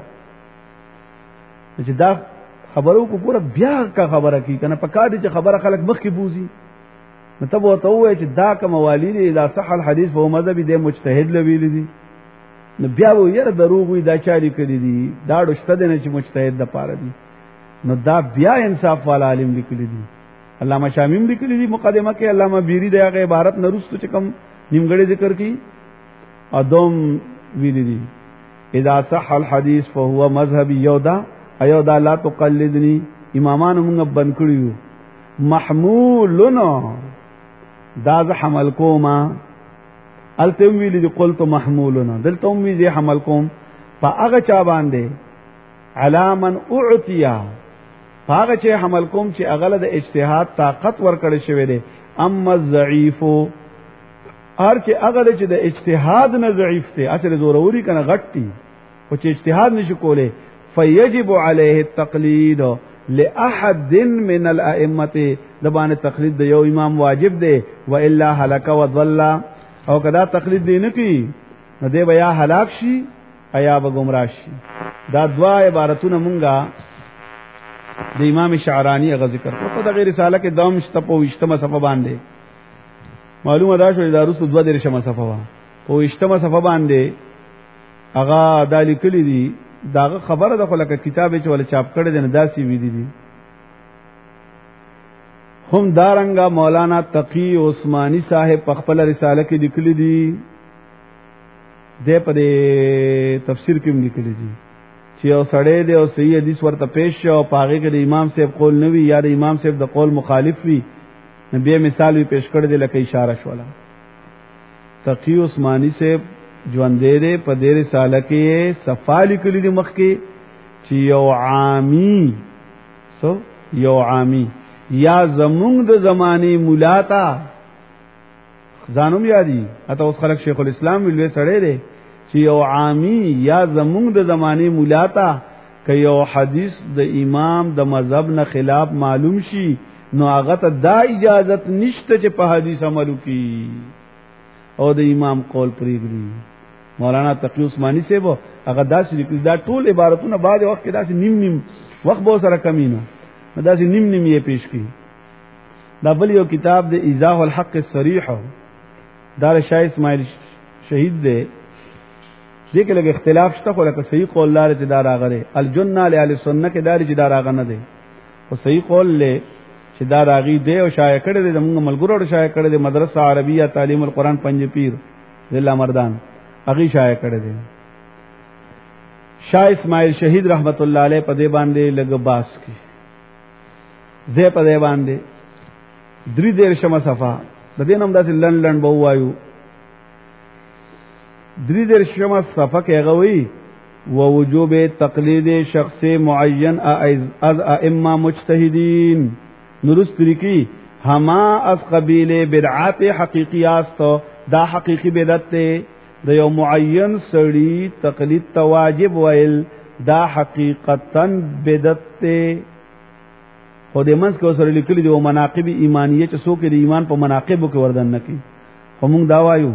چې دا خبرو کو پورا بیا کا خبره کی کنه پکا دي چې خبره خلک مخ کی بوزي، مطلب وته وای چې دا کوم والی دی دا صح الحديث فهو مذهبی دی مجتهد لویل دي، نو بیا و یره دروغ وي دا چاري کړی دي دا ډشته نه چې مجتهد د پاره دي، نو دا بیا انصاف والا عالم لیکلی دي. علامہ شامیم لیکلی دي مقدمه کې، علامہ بیری دغه عبارت نرستو چې کوم نیمګړی ذکر کی ادم ویلی دي اذا صح الحديث فهو مذهبي. یودا ایودا لا تقلدنی امامان موږ بند کړیو، محمولنا دا ز حمل کوما، التم ویلی دي قلت محمولنا دلتم وی حمل کوم فاغه چا باندې علامن اعتیا، فاغه چې حمل کوم چې اغله د اجتهاد طاقت ورکړی شوی دی. اما الضعيف هر چې اغله چې د اجتهاد نه ضعیف دی اصل زوروري کنه غټي او چې اجتهاد نشي کوله فيجب عليه التقليد لاحد من الائمه، د باندې تقلید د یو امام واجب دی، والا هلك وضل، او کدا تقلید دی نه کی نو دی بیا هلاک شي ایا به گمراه شي. دا دوا عبارتونه مونږه د امام شعرانی غو ذکر کړو د غیر رساله کې دام شتپو اجتماع صفه باندې معلومه دا شو دا رسو 2 درشمه صفه وا په اجتماع صفه باندې اغا دالی کلی دي داغه خبره د خلک کتابه چې ول چاپ کړي د نداسي وی دي. هم دارنګه مولانا تقی عثماني صاحب په خپل رساله کې لیکلي دي، د په تفسیر کې لیکلي دي چې او سړی دی او صحیح حدیث ورته پیش شو پاغه کې د امام صاحب قول نه وی یا د امام صاحب د قول مخالف وی، نبی مثال وی پیش کړی دی لکه اشاره شولا. تقی عثماني صاحب ژوند دی په دې رساله کې صفا لیکلي دي مخ کې چې یو عامی یا زمونږ د زمانه مولاتا ځانوم یادي اته اوس خلک شیخ الاسلام ویلوي سړی دی چې یو عامی یا زمونږ د زمانه مولاتا که یو حدیث د امام د مذهب نه خلاف معلوم شي نو هغه ته دا اجازت نشته چې په حدیث عملو کی او د امام قول پریږدي. مولانا تقی عثماني صاحب هغه داسې لیکلي دا ټول عبارتونه بعد وخت کې داسې نیم وخت به سره کمینه داسې نیم یې پیش کړي. دا بل یو کتاب د ایضاح الحق الصریح دار شاه اسماعیل شهید دی، دې کې لږ اختلاف شته خو لکه صحیح قول لاره چې دا راغره الجنه لاهل سنت کې دار چې دا راغ نه دی، او صحیح قول له چې دا راغي دی او شایع کړي دی موږ ملګرو شایع کړي دی مدرسه عربیه تعلیم القرآن پنځ پیر ضلع مردان هغه شایع کړي دی. شاه اسماعیل شهید رحمت الله علیه په دې باندې لګ باس کی زه په دې باندې 3 صفه د دې نوم داسې لن به وایو 3 صفه کې غوي ووجوب تقلید شخص معین از ائمه مجتهدین نورست طریقی ہما از قبیل بدعات حقیقی است دا حقیقی بدعت تے د یو معین سړی تقلید ته واجب ویل دا حقیقتا بدعت ته. خو د منځ کې سره لیکلي دی او مناقب ایمانیه چې څوک د ایمان په مناقبو کې وردن نکي. خو موږ دا وایو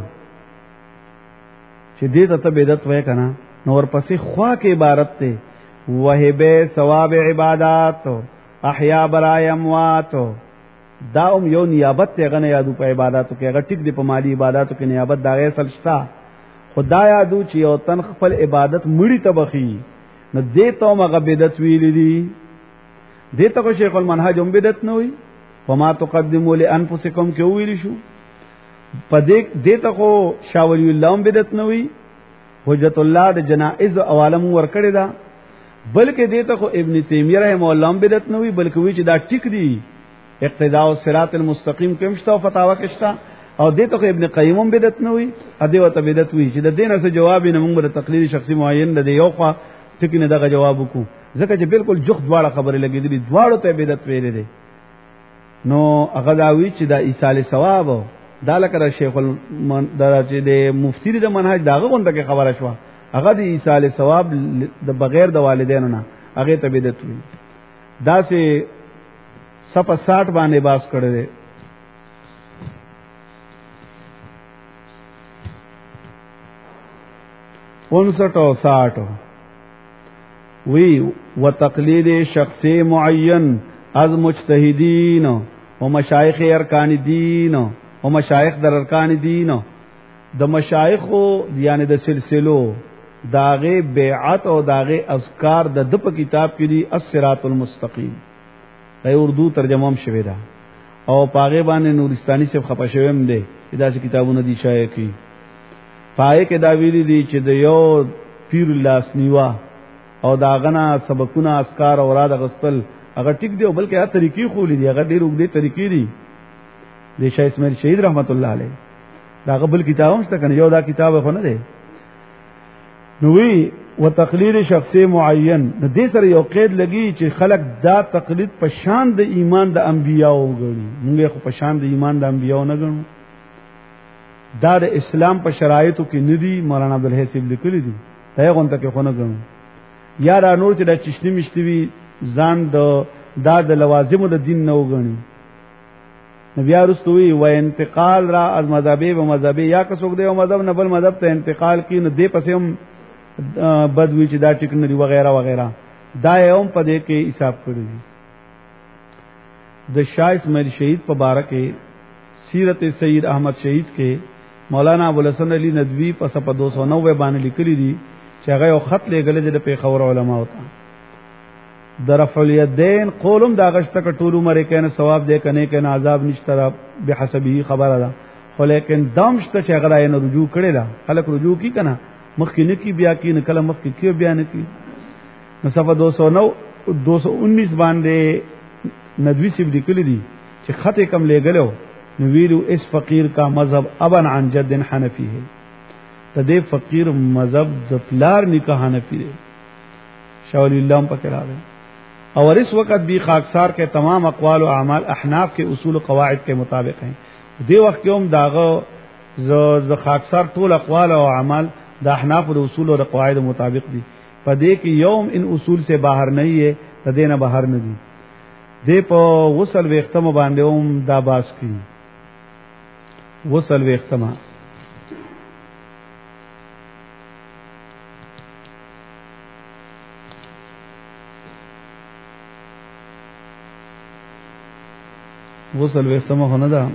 چې دې ته بدعت وای کنه نو ورپسې خوا کې عبارت ته وهبه ثواب عبادت احیا برای اموات. دا هم یو نیابت ته غنه یادو په عبادتو کې. هغه ټیک دی په مالی عبادتو کې نیابت دا غیر سلشتا. خدا یادو چې یو تن خپل عبادت مړی تبخي نو دې ته هغه بدعت ویل دي. دې ته شیخ المنهج هم بدعت نه وي. وما تقدموا لانفسکم کې ویل شو. په دې ته خو شاه ولی الله هم بدعت نه وي. حجت الله د جنائز عوالم ور کړی دا. بلکې دې ته خو ابن تیمیه رحم الله هم بدعت نه وي بلکې وی چې دا ټیک دی. اقتداء الصراط المستقیم کې مشته او فتاوا کې شته. او دې ته ابن قیم هم بدعت نه وي. ا دې وته بدعت وي چې د دینه څخه جواب نه موږ د تقلید شخصي معین د یو خوا ټکی نه دغه جواب وکړو. ځکه چې بالکل جخ دواړه خبره لګېدلې دواړو ته بدعت ویلې دي. نو هغه دا وی چې دا ایصال ثواب دا لکه شیخ دا چې د مفتی د منهج داغه غونډه کې خبره شو. هغه د ایصال ثواب د بغیر د والدینو نه هغه ته بدعت وی. دا سه صفه 60 باندې باس کړی دی. انسٹھ و 60 وی و تقلید شخص معین از مجتہدین و مشایخ ارکان دین و مشایخ در ارکان دین د مشایخ یعنی د سلسلو داغه بیعت او داغه اذکار د دپ کتاب کې دی الصراط المستقیم. دا اردو ترجمه هم شوی دا او پاغه باندې نورستانی سے خپه شویم دی. دا چې کتابونه دي شایع کی پای کې دا ویلي دي چې د یو پیر الله سنیوا او دا غنا سبقونه اسکار او را د غسل هغه ټیک دی بلکې هغه طریقې خولې دي. هغه ډېر وګړي طریقې دي. د شیخ اسماعیل شهید رحمت الله علیه دا قبل کتاب هم شته کنه یو دا کتاب خو نه دی. نو وی وتقلید شخص معین د دې سره یو قید لګي چې خلق دا تقلید په شان د ایمان د انبیانو وګړي. موږ خو په شان د ایمان د انبیانو نه ګڼو. دا د اسلام په شرایطو کې ندي. مولانا عبدالحسیب لیکلي دي دا غونته کې خو نه ګڼو. یا دا نور چې د چشنی مشتوي ځان د لوازم د دین نه وګڼي. نبی ارستوی و انتقال را از مذهبی و مذهبی یا که څوک دی او مذهب نه بل مذهب ته انتقال کی نو دې پسې هم بدوی چې دا ټیک نه دی وغیرہ وغیرہ. دا هم په دې کې حساب کړی. د شاه اسماعیل شهید په باره کې سیرت سید احمد شهید کې مولانا ابوالحسن علی ندوی په صفحه 290 باندې لیکلی دي چې هغه یو خط لګل د پیښور علماء او ته در رفع الیدین قولم دا غشت ک ټول عمر کینه ثواب دې کنه کنه عذاب نشته به حسبه خبره ده. خو لیکن دامشته چې هغه نه رجوع کړي دا خلک رجوع کی کنه مخکې نه کی بیا کی نه کله مخکې کی بیا نه کی. نو صفحه 219 باندې ندوی سی لیکلی دي چې خط کم لګلو نو ویلو اس فقیر کا مذهب ابن عن جد حنفی ہے. تدې فقیر مذهب د پلار نکاح حنفی ہے. شاول الله په کې راغی اور اس وقت بھی خاکسار کے تمام اقوال و اعمال احناف کے اصول و قواعد کے مطابق ہیں. دی وخت کې هم داغه ز خاکسار ټول اقوال او اعمال د احناف او اصول او قواعد مطابق دي. په دې کې یوم ان اصول سے باہر نہیں ہے د دینه باہر نه دي. دې په وصل وختمه باندې هم دا باس کی وصل وختمه وصل وختمه هونه ده.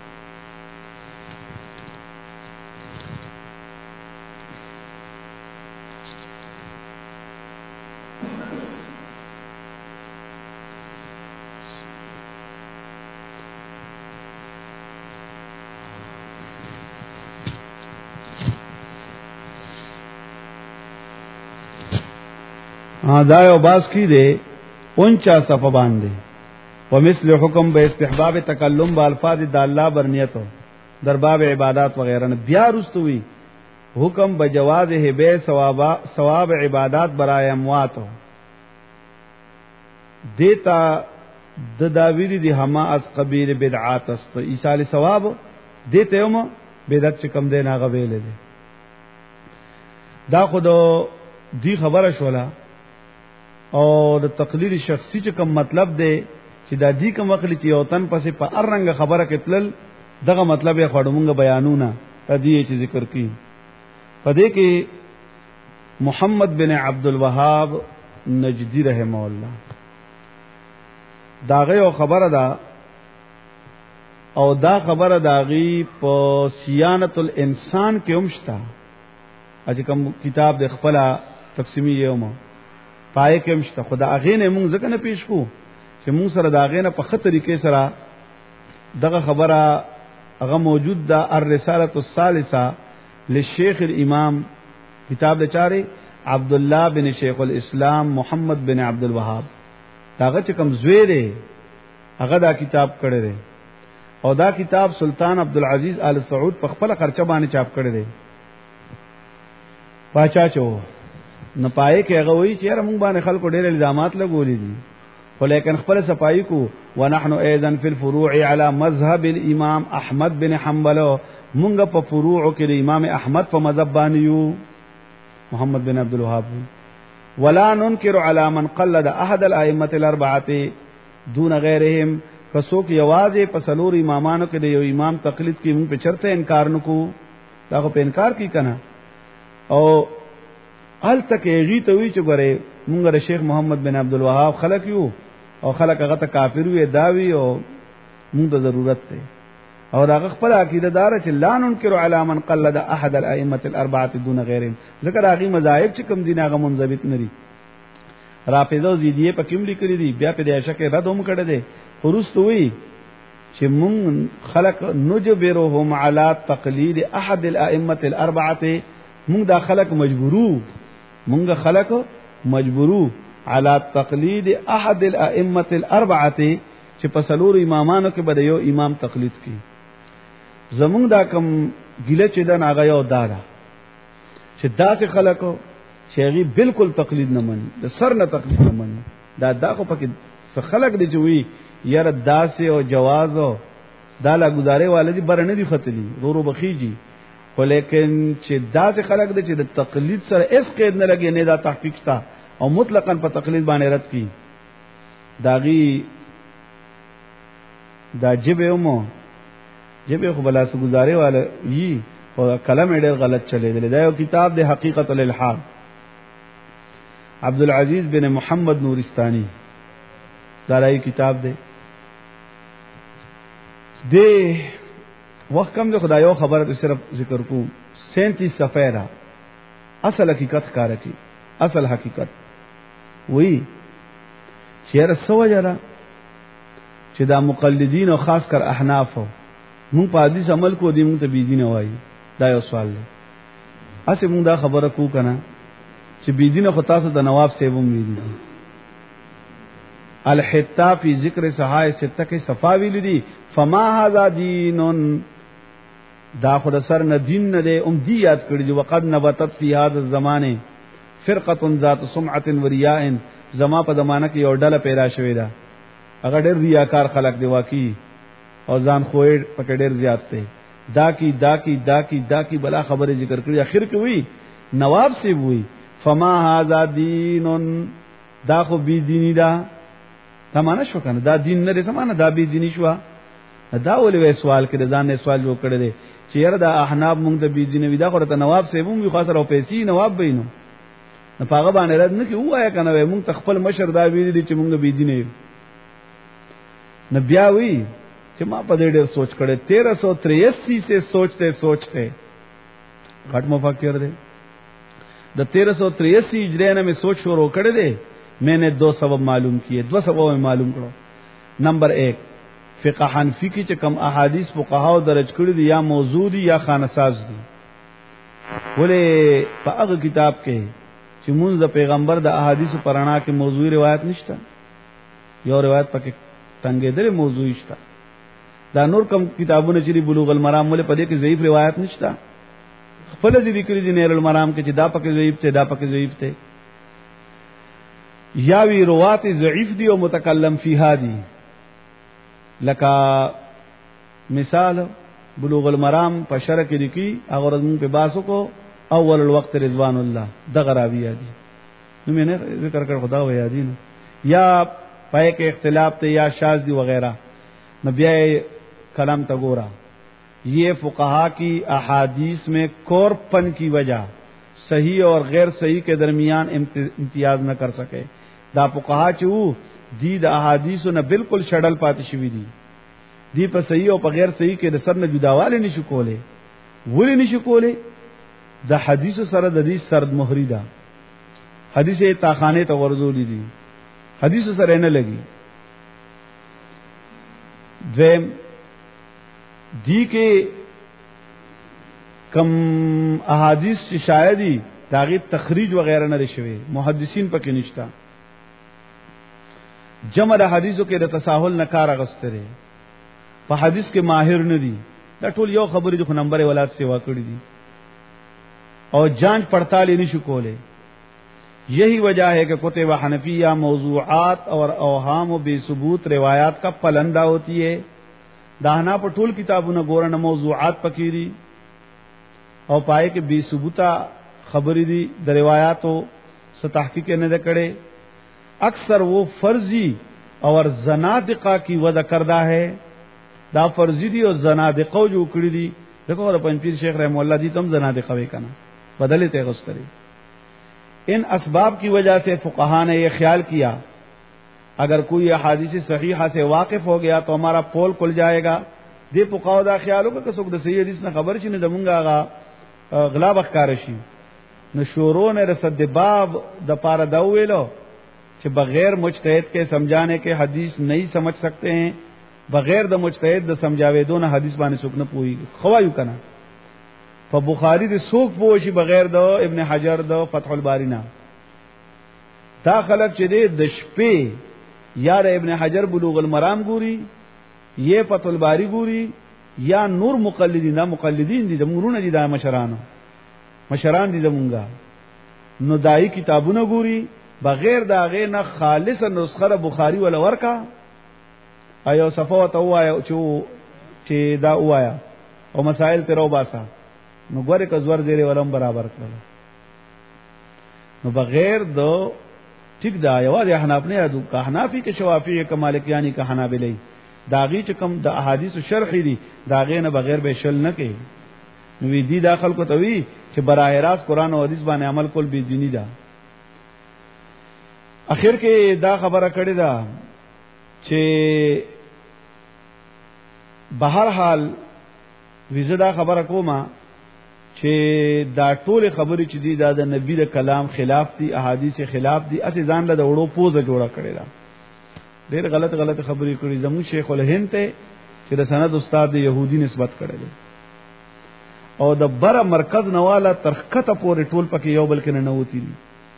دا یو باس کی دے 49 صفحه باندې ومثل حکم به استحباب تکلم بالفاظ د الله برنیتو در باب عبادات وغیرہ نے بیا رستوی حکم بجواز هبه ثواب عبادات برای اموات دیتا د داویری دی هما از قبیل بدعات است ایصال ثواب دیته هم بدعت کم دینه غویل دي. دا خود دی خبره شولا او د تقلید شخصي چې کوم مطلب دی چې دا دی کوم عقل چې یو تن پسې په ارنګ خبره کتل دغه مطلب یې خړمږه بیانونه تدی چې ذکر کی پدې کې محمد بن عبد الوهاب نجدی رحمه الله داغه یو خبره ده او دا خبره داغي په سیانت الانسان کې همشتا اج کوم کتاب د خپل تقسیمی یوم پای کې همشتا خدا اغه نه مونږ ځکه نه پیش کو چې مونږ سره داغه نه په خطر طریقې سره دغه خبره هغه موجود ده الرساله الثالثه للشيخ الامام کتاب د چاره عبد الله بن شیخ الاسلام محمد بن عبد الوهاب داغه چې کوم زوی دی هغه دا کتاب کړی دی او دا کتاب سلطان عبدالعزیز آل سعود په خپل خرچه باندې چاپ کړی دی پاچا چو نه پای کې هغه وی چې موږ باندې خلکو ډېر الزامات لګولې دي خو لیکن خپل صفائی کو ونحن ايضا في الفروع على مذهب الامام احمد بن حنبل موږ په فروع کې د امام احمد په مذهب باندې یو محمد بن عبد الوهاب ولا ننكر على من قلد احد الائمه الاربعه دون غيرهم کسو کی आवाज په سلور امامانو کې د یو امام تقلید کی موږ په چرته انکار نکو دا په انکار کی کنه او ال تک یی ته وی چې غره موږ د شیخ محمد بن عبد الوهاب خلق یو او خلق هغه ته کافر وي داوی او موږ ته ضرورت ده او هغه خپل عقیده دار چې لا ننکر علی من قلد احد الائمه الاربعه دون غیرهم ذکر هغه مذاهب چې کوم دین هغه منضبط نری رافضه زیدیه په کوم لیکلي دي بیا په دې شکه رد هم کړه دي ورستوي چې مون خلق نجبرهم على تقلید احد الائمه الاربعه مون دا خلق مجبورو على تقلید احد الائمه الاربعه چې په سلور امامانو کې بده یو امام تقلید کی زمون دا کم ګله چې دا ناغه یو دارا چې دا چې خلکو چې هغه بالکل تقلید نه مني د سر نه تقلید نه مني دا خو پکې خلق دي چې وی یاره داسه او جواز او دالا گزاره والدی بر نه دي ختلی رو بخیجی خو لیکن چې داسه خلق دي چې د تقلید سره اس قید نه لګي نه دا تحقیق تا او مطلقاً په تقلید باندې رد کی داغي دا جبه خو بلا سو گزاره والا یي او کلم ډېر غلط چلے دی دا یو کتاب د حقیقت الالحاد عبدالعزیز بن محمد نورستانی دا راي کتاب دی وخت کم جو خدایو خبره صرف ذکر کو 37 صفحه را اصل حقیقت کار کی اصل حقیقت وہی شعر سو جرا چې دا مقلدین او خاص کر احناف مون په حدیث عمل کو دي مون ته بيدین وایي دا یو سوال دی اسه مون دا خبره کو کنه چې بيدین خو تاسو د نواب سیبم ویلي الحتا فی ذکر صحای سته کې صفاوی لدی فما هذا دینن دا خود سر نه دین نه دی دی یاد کړی جو وقد نبتت فی هذا الزمان فرقه ذات سمعه و ریاء زما په زمانہ کې یو ډله پیدا شوې ده هغه ډېر ریاکار خلق دی واقعي او ځان خوې پکې ډېر زیات دی دا کی بلا خبره ذکر کړی اخر کې وی نواب سی وی فما هذا دینن دا خو بی دینی دا معنا شو کنه دا دین نه سمانه دا بی دینی شو دا ولې سوال کړي ځان نه سوال جوړ کړي چې یاره دا احناب مونږ ته بی دینی وی دا خو ته نواب سیبوم وی خاصه او پیسې نواب بینو نه پاغه باندې رد نه کی وایا کنه مونږ تخپل مشر دا ویلي چې مونږ بی دینی نه بیا وی چې ما په دې ډېر سوچ کړي 1383 سے سوچتے غټ مفکر دی د 1383 هجری نه میں سوچ شروع کړی دی میں نے دو سبب معلوم کیے دو سبب میں معلوم کړو نمبر 1 فقہ حنفی کی چې کم احادیث فقهاو درج کړی دي یا موضوع دي یا خانساز دي ولې په هغه کتاب کې چې مونږ د پیغمبر د احادیث پرانا کې موضوعي روایت نشته یو روایت پکې څنګه درې موضوعي شته دا نور کم کتابونه چې بلوغ المرام ولې په دې کې ضعیف روایت نشته خپل دې ذکر دي نیل المرام کې چې دا پکې ضعیف ته یا وی روات ضعیف دي او متکلم فیها دي لکه مثال بلوغ المرام په شرح کې لیکي هغه ورځ په باسو کو اول الوقت رضوان الله دغه راوی یادي نو میں نے ذکر کړ خدا و یادي نو یا پای کې اختلاف ته یا شاذ دی وغیرہ نبی کلام تا گورا یہ فقہا کی احادیث میں کورپن کی وجہ صحیح اور غیر صحیح کے درمیان امتیاز نہ کر سکے دا فقہا چو دی دا احادیث نہ بالکل شڑل پاتې شوی دی په صحیح او په غیر صحیح کې د سر نه جداواله نشو کوله ولی نشو کوله د حدیث سره د دې سرد مهری دا حدیث تاخانه ته ورزولې دي حدیث سره نه لګي دویم دی کې کم احادیث چې شایدی داغه تخریج وغیرہ نه شوی محدثین پکې نشتا جمع د حدیثو کې د تساهل نه کار غستره په حدیث کې ماهر نه دي دا ټول یو خبرې د نمبر ولادت سیوا کړی دي او جانچ پڑتال یې نشو کوله یہی وجہ ہے کہ کتب حنفیہ موضوعات اور اوہام و بے ثبوت روایات کا پلندہ ہوتی ہے داہنا پر ټول کتابونه ګورنه موضوعات پکېری او پائے کہ بے ثبوتا خبرې دي د روایتو څخه تحقیق نه کړي اکثر وہ فرضی اور زنادقہ کی وضع کردہ ہے دا فرضی دی اور زنادقہ جو کړي دي دیکھو دا پنځپیر شیخ رحم الله دی تم زنادقہ وې کنا بدلے ته غستری ان اسباب کی وجہ سے فقہا نے یہ خیال کیا اگر کوئی احادیث صحیحہ سے واقف ہو گیا تو ہمارا پول کھل جائے گا دې فقہا دا خیال وکړه څوک د صحیح حدیث نه خبر شي نه دمونګه غلاب ښکار شي نو شورو نے رصد باب د پاره دا ویلو کہ بغیر مجتہد کے سمجھانے کے حدیث نہیں سمجھ سکتے ہیں بغیر د مجتہد د سمجھاوے دون حدیث باندې څوک نه پوي خوایو کنه په بخاری د څوک پوشي بغیر د ابن حجر د فتح الباری نه دا خلق چې د شپې یا د ابن حجر بلوغ المرام ګوري یہ فتح الباری ګوري یا نور مقلدین دا مقلدین دي زمونږ دي دا مشران دي زمونږه نو دای کتابونه ګوري بغیر داغه نه خالص نسخه بخاری ولا ورکا ایو صفوت وایا چې دا وایا او مسائل ته رو باسا نو ګوره کزور زیره ولم برابر کړل نو بغیر دو ٹھیک دا یو د حناف نه یادو که حنافی کې شوافی کې مالکیانی که حنابلې داغي چې کوم د احادیث شرح دي داغه نه بغیر به شل نه کوي نو وی دي داخل کو توي چې براه راست قران او حدیث باندې عمل کول بی دینی ده اخر کې دا خبره کړې ده چې بهر حال ویزدا خبره کومه چې دا ټول خبرې چې دي دا د نبی د کلام خلاف دي احادیث خلاف دي اسی ځان له وړو پوزه جوړه کړې ده ډېر غلط خبرې کړې زمو شیخ الهند ته چې د سند استاد د يهودي نسبت کړل او د بره مرکز نواله ترخته پورې ټول پکې یو بل کې نه نوتی دي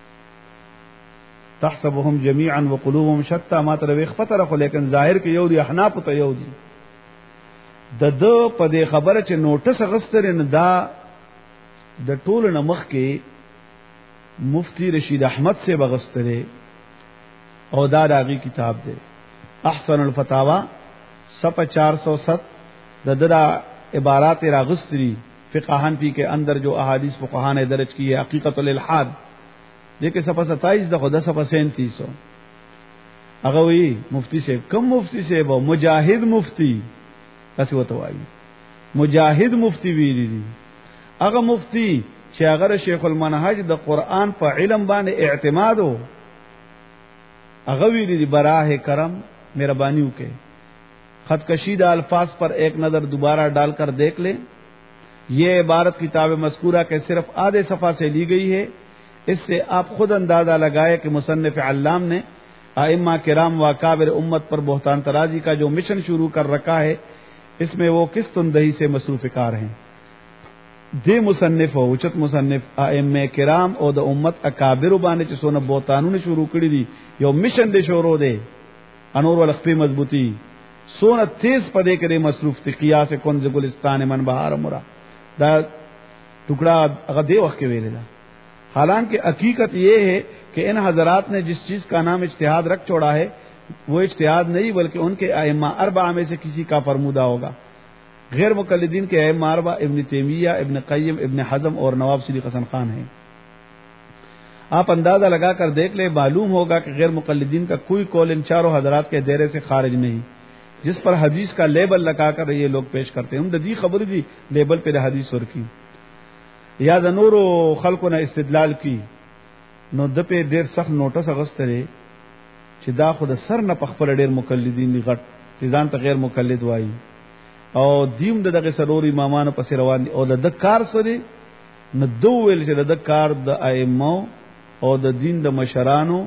تحسبهم جميعا وقلوبهم شتى ما تر ویخ پتر خو لیکن ظاهر کې یو دی احناف ته یو دی د په دې خبره چې نوټس غستره نه دا د ټول نمخ کې مفتی رشید احمد سے بغستره او دا داغي کتاب دی احسن الفتاوا صفحہ 407 ددرا عبارات راغستری فقہ حنفی کے اندر جو احادیث فقہا نے درج کی ہے حقیقت الالحاد دیکھیں صفحہ 27 دا خدا صفحہ 37 هغه وی مفتی سے کم مفتی سے وہ مجاہد مفتی تاسو وته وایي مجاهد مفتی ویلی دي هغه مفتی چې هغه شیخ المنهج د قران په علم باندې اعتماد وو هغه ویلی دي براه کرم مہربانی وکي خط کشید الفاظ پر ایک نظر دوبارہ ڈال کر دیکھ لیں یہ عبارت کتاب مذکورہ کے صرف آدھے صفحہ سے لی گئی ہے اس سے آپ خود اندازہ لگائے کہ مصنف علام نے ائمہ کرام و اکابر امت پر بہتان ترازی کا جو مشن شروع کر رکھا ہے اس میں وہ کس تندہی سے مصروف کار ہیں دے مصنف او اچت مصنف ائمہ کرام او د امت اکابر باندې چې سونه بوتانونه شروع کړی دي یو مشن دې شروع دی انور ولخفی مضبوطی سونه تیز پدې کړي مصروف تی قیاس کنز گلستان من بہار مرا دا ٹکڑا هغه دی وخت کې ویل دا حالانکہ حقیقت یہ ہے کہ ان حضرات نے جس چیز کا نام اجتہاد رکھ چھوڑا ہے وہ اجتہاد نہیں بلکہ ان کے ائمہ اربعہ میں سے کسی کا فرمودہ ہوگا غیر مقلدین کے ماروا ابن تیمیہ، ابن قیم، ابن حزم اور نواب صدیق حسن خان ہیں. آپ اندازہ لگا کر دیکھ لیں، معلوم ہوگا کہ غیر مقلدین کا کوئی قول ان چاروں حضرات کے دائرے سے خارج نہیں، جس پر حدیث کا لیبل لگا کر یہ لوگ پیش کرتے ہیں. ہم دی خبر دی لیبل پہ حدیث ورکی یا د نورو خلقو نه استدلال کی نو د په ډیر سخت نوټس اغستره چې دا خود سر نه پخپل ډیر مقلدین دي غټ چې ځان ته غیر مقلد وایي او دیم دغه سرور امامانو پس روان دي او د کار سره نه دوول چې د کار د ائمه او د دین د مشرانو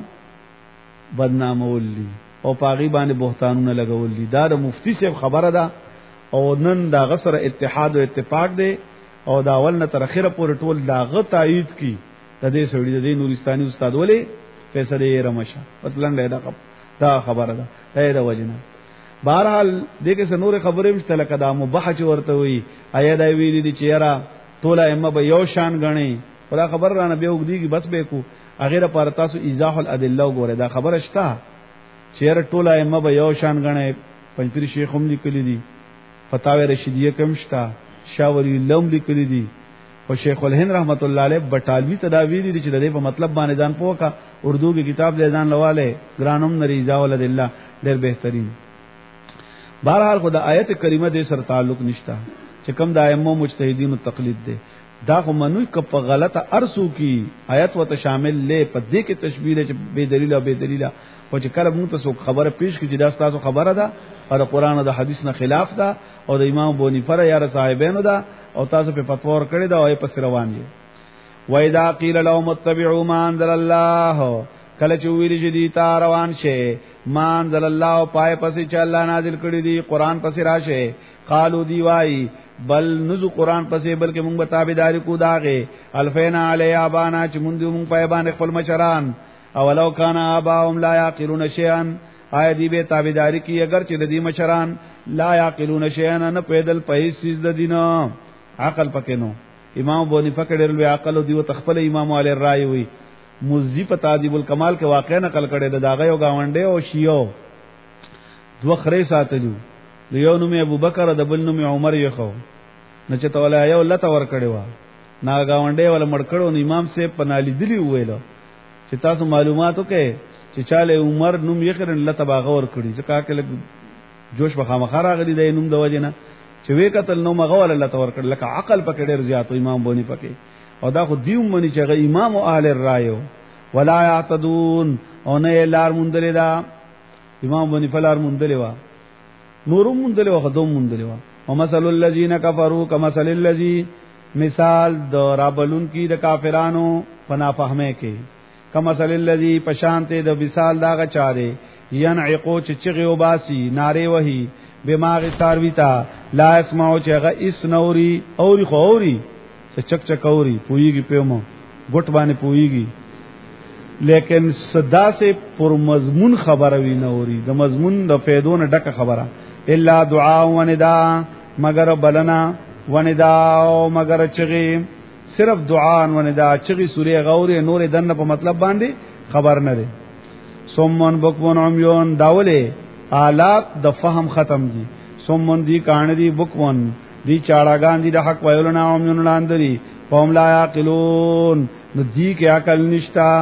بدنامول دي او پاغي باندې بهتانونه لګول دي. دا د مفتی صاحب خبره ده او نن دا غسر اتحاد او اتفاق دی او دا اول نه تر اخره پورې ټول دا غ تایید کی د دې سړي د نورستاني استاد ولې پیسې یې رمشه مثلا دا خبره ده دا وجنه. بهرحال دغه سنور خبرې مشتله کدا مباح چې ورته وي آیا دا ویلي دي چې یاره ټول ائمه به یو شان غني خدا خبر را نه به وګديږي بس به کو اغه پر تاسو ایضاح الادله وګوره دا خبره شته چې یاره ټول ائمه به یو شان غني. پنځپیر شیخ هم لیکلي دي، فتاوی رشیدیه کوم شته، شاه ولی الله هم لیکلي دي او شیخ الهند رحمت الله علیه بټالوی تداویر دي چې د دې په مطلب باندې ځان پوکا اردو کې کتاب دې ځان لواله ګرانم نریزا ولله ډېر بهترین. بہرحال خدا آیت کریمه دې سره تعلق نشتا چې کوم د ائمه مجتهدین او تقلید دي دا خو منوي کپ غلطه ارسو کی آیت وته شامل لې په دې کې تشبیه چې بے دلیل او بے دلیل او چې کله موږ ته خبره پیش کړي دا تاسو خبره ده او قرآن او د حدیث نه خلاف ده او د امام ابو حنیفه یا صاحبانو ده او تاسو په فتوا ورکړی دا او په روان دي. وَإِذَا قِيلَ لَهُمُ اتَّبِعُوا مَا أَنزَلَ اللَّهُ کله چې ویل چې دي تا روان شه ما انزل الله پای پسې چې الله نازل کړی دی قران پسې راشه قالو دی وای بل نزو قران پسې بلکې مونږ به تابعداري کو داغه الفینا علی ابانا چې مونږ پای باندې خپل مشران اولو کان اباهم لا یعقلون شیئا آیا دی به تابعداري کی اگر چې د دې مشران لا یعقلون شیئا نه پیدل پیسې د دینه عقل پکې نو. امام ابو حنیفه کډر له عقل او دی تخپل امام علی رای وی مزی په تعذیب الکمال کې واقع نقل کړي د داغه یو گاونډي او شیو دوه خرې ساتلو د یو نوم ابو بکر د بل نوم عمر یې خو نه چې تولا یو لته ور کړي وا نا گاونډي ول مړ کړو امام سے پنالی دلی ویلو چې تاسو معلوماتو کې چې چاله عمر نوم یې کړن لته باغ ور کړی ځکه کله جوش په خامخا راغلی د نوم د وجنه چې وې قتل نو مغول لته ور کړل لکه عقل پکې ډېر زیات امام بونی پکې او دا خو دیوم منی چې امام اهل الرایو ولا یعتدون او نه لار مونډلې دا امام بنی فلار مونډلې وا نورم مونډلې وا خدوم مونډلې وا او مثل الذین کفروا کمثل الذی مثال د رابلون کی د کافرانو فنا فهمه کې کمثل الذی پشانته د مثال دا غچاره ینعقو چغه وباسی ناره وਹੀ بماغ سارویتا لا اسمعو چغه اس نوري اوري خوري چک چک اوري پويږي پېمو ګټ باندې پويږي لیکن صدا سے پر مضمون خبره وی نه اوري د مضمون د فیدون ډکه خبره الا دعاء و ندا مگر بلنا و ندا او مگر چغي صرف دعاء و ندا چغي سوره غوري نور دنه په مطلب باندې خبر نه دي. سومن بکون عمیون داوله آلات د فهم ختم دي سومن دی کان دی بکون دی چاړاګان دي د حق ویلنا عمیون لاندري قوم لا یعقلون نو دی کې عقل نشتا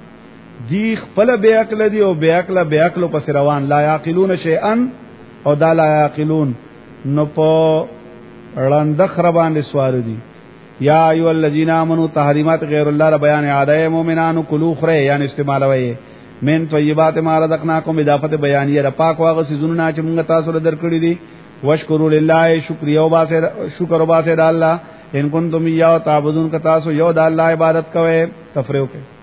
دی خپل بے عقل دی او بے عقل پس روان لا یعقلون شیئا او دا لا یعقلون نو په وړاندې خربان سوار دي. یا ایو الذین آمنوا تحریمات غیر الله ر بیان اعداء مؤمنانو کلو خره یعنی استعمال وای من طیبات ما رزقناکم اضافت بیانیه د پاک واغه سيزونه چې موږ تاسو له درکړي دي واشکروا لله شکر وباسه د الله ان کنتم یا تعبدون ک تاسو یو د الله عبادت کوئ تفریو کې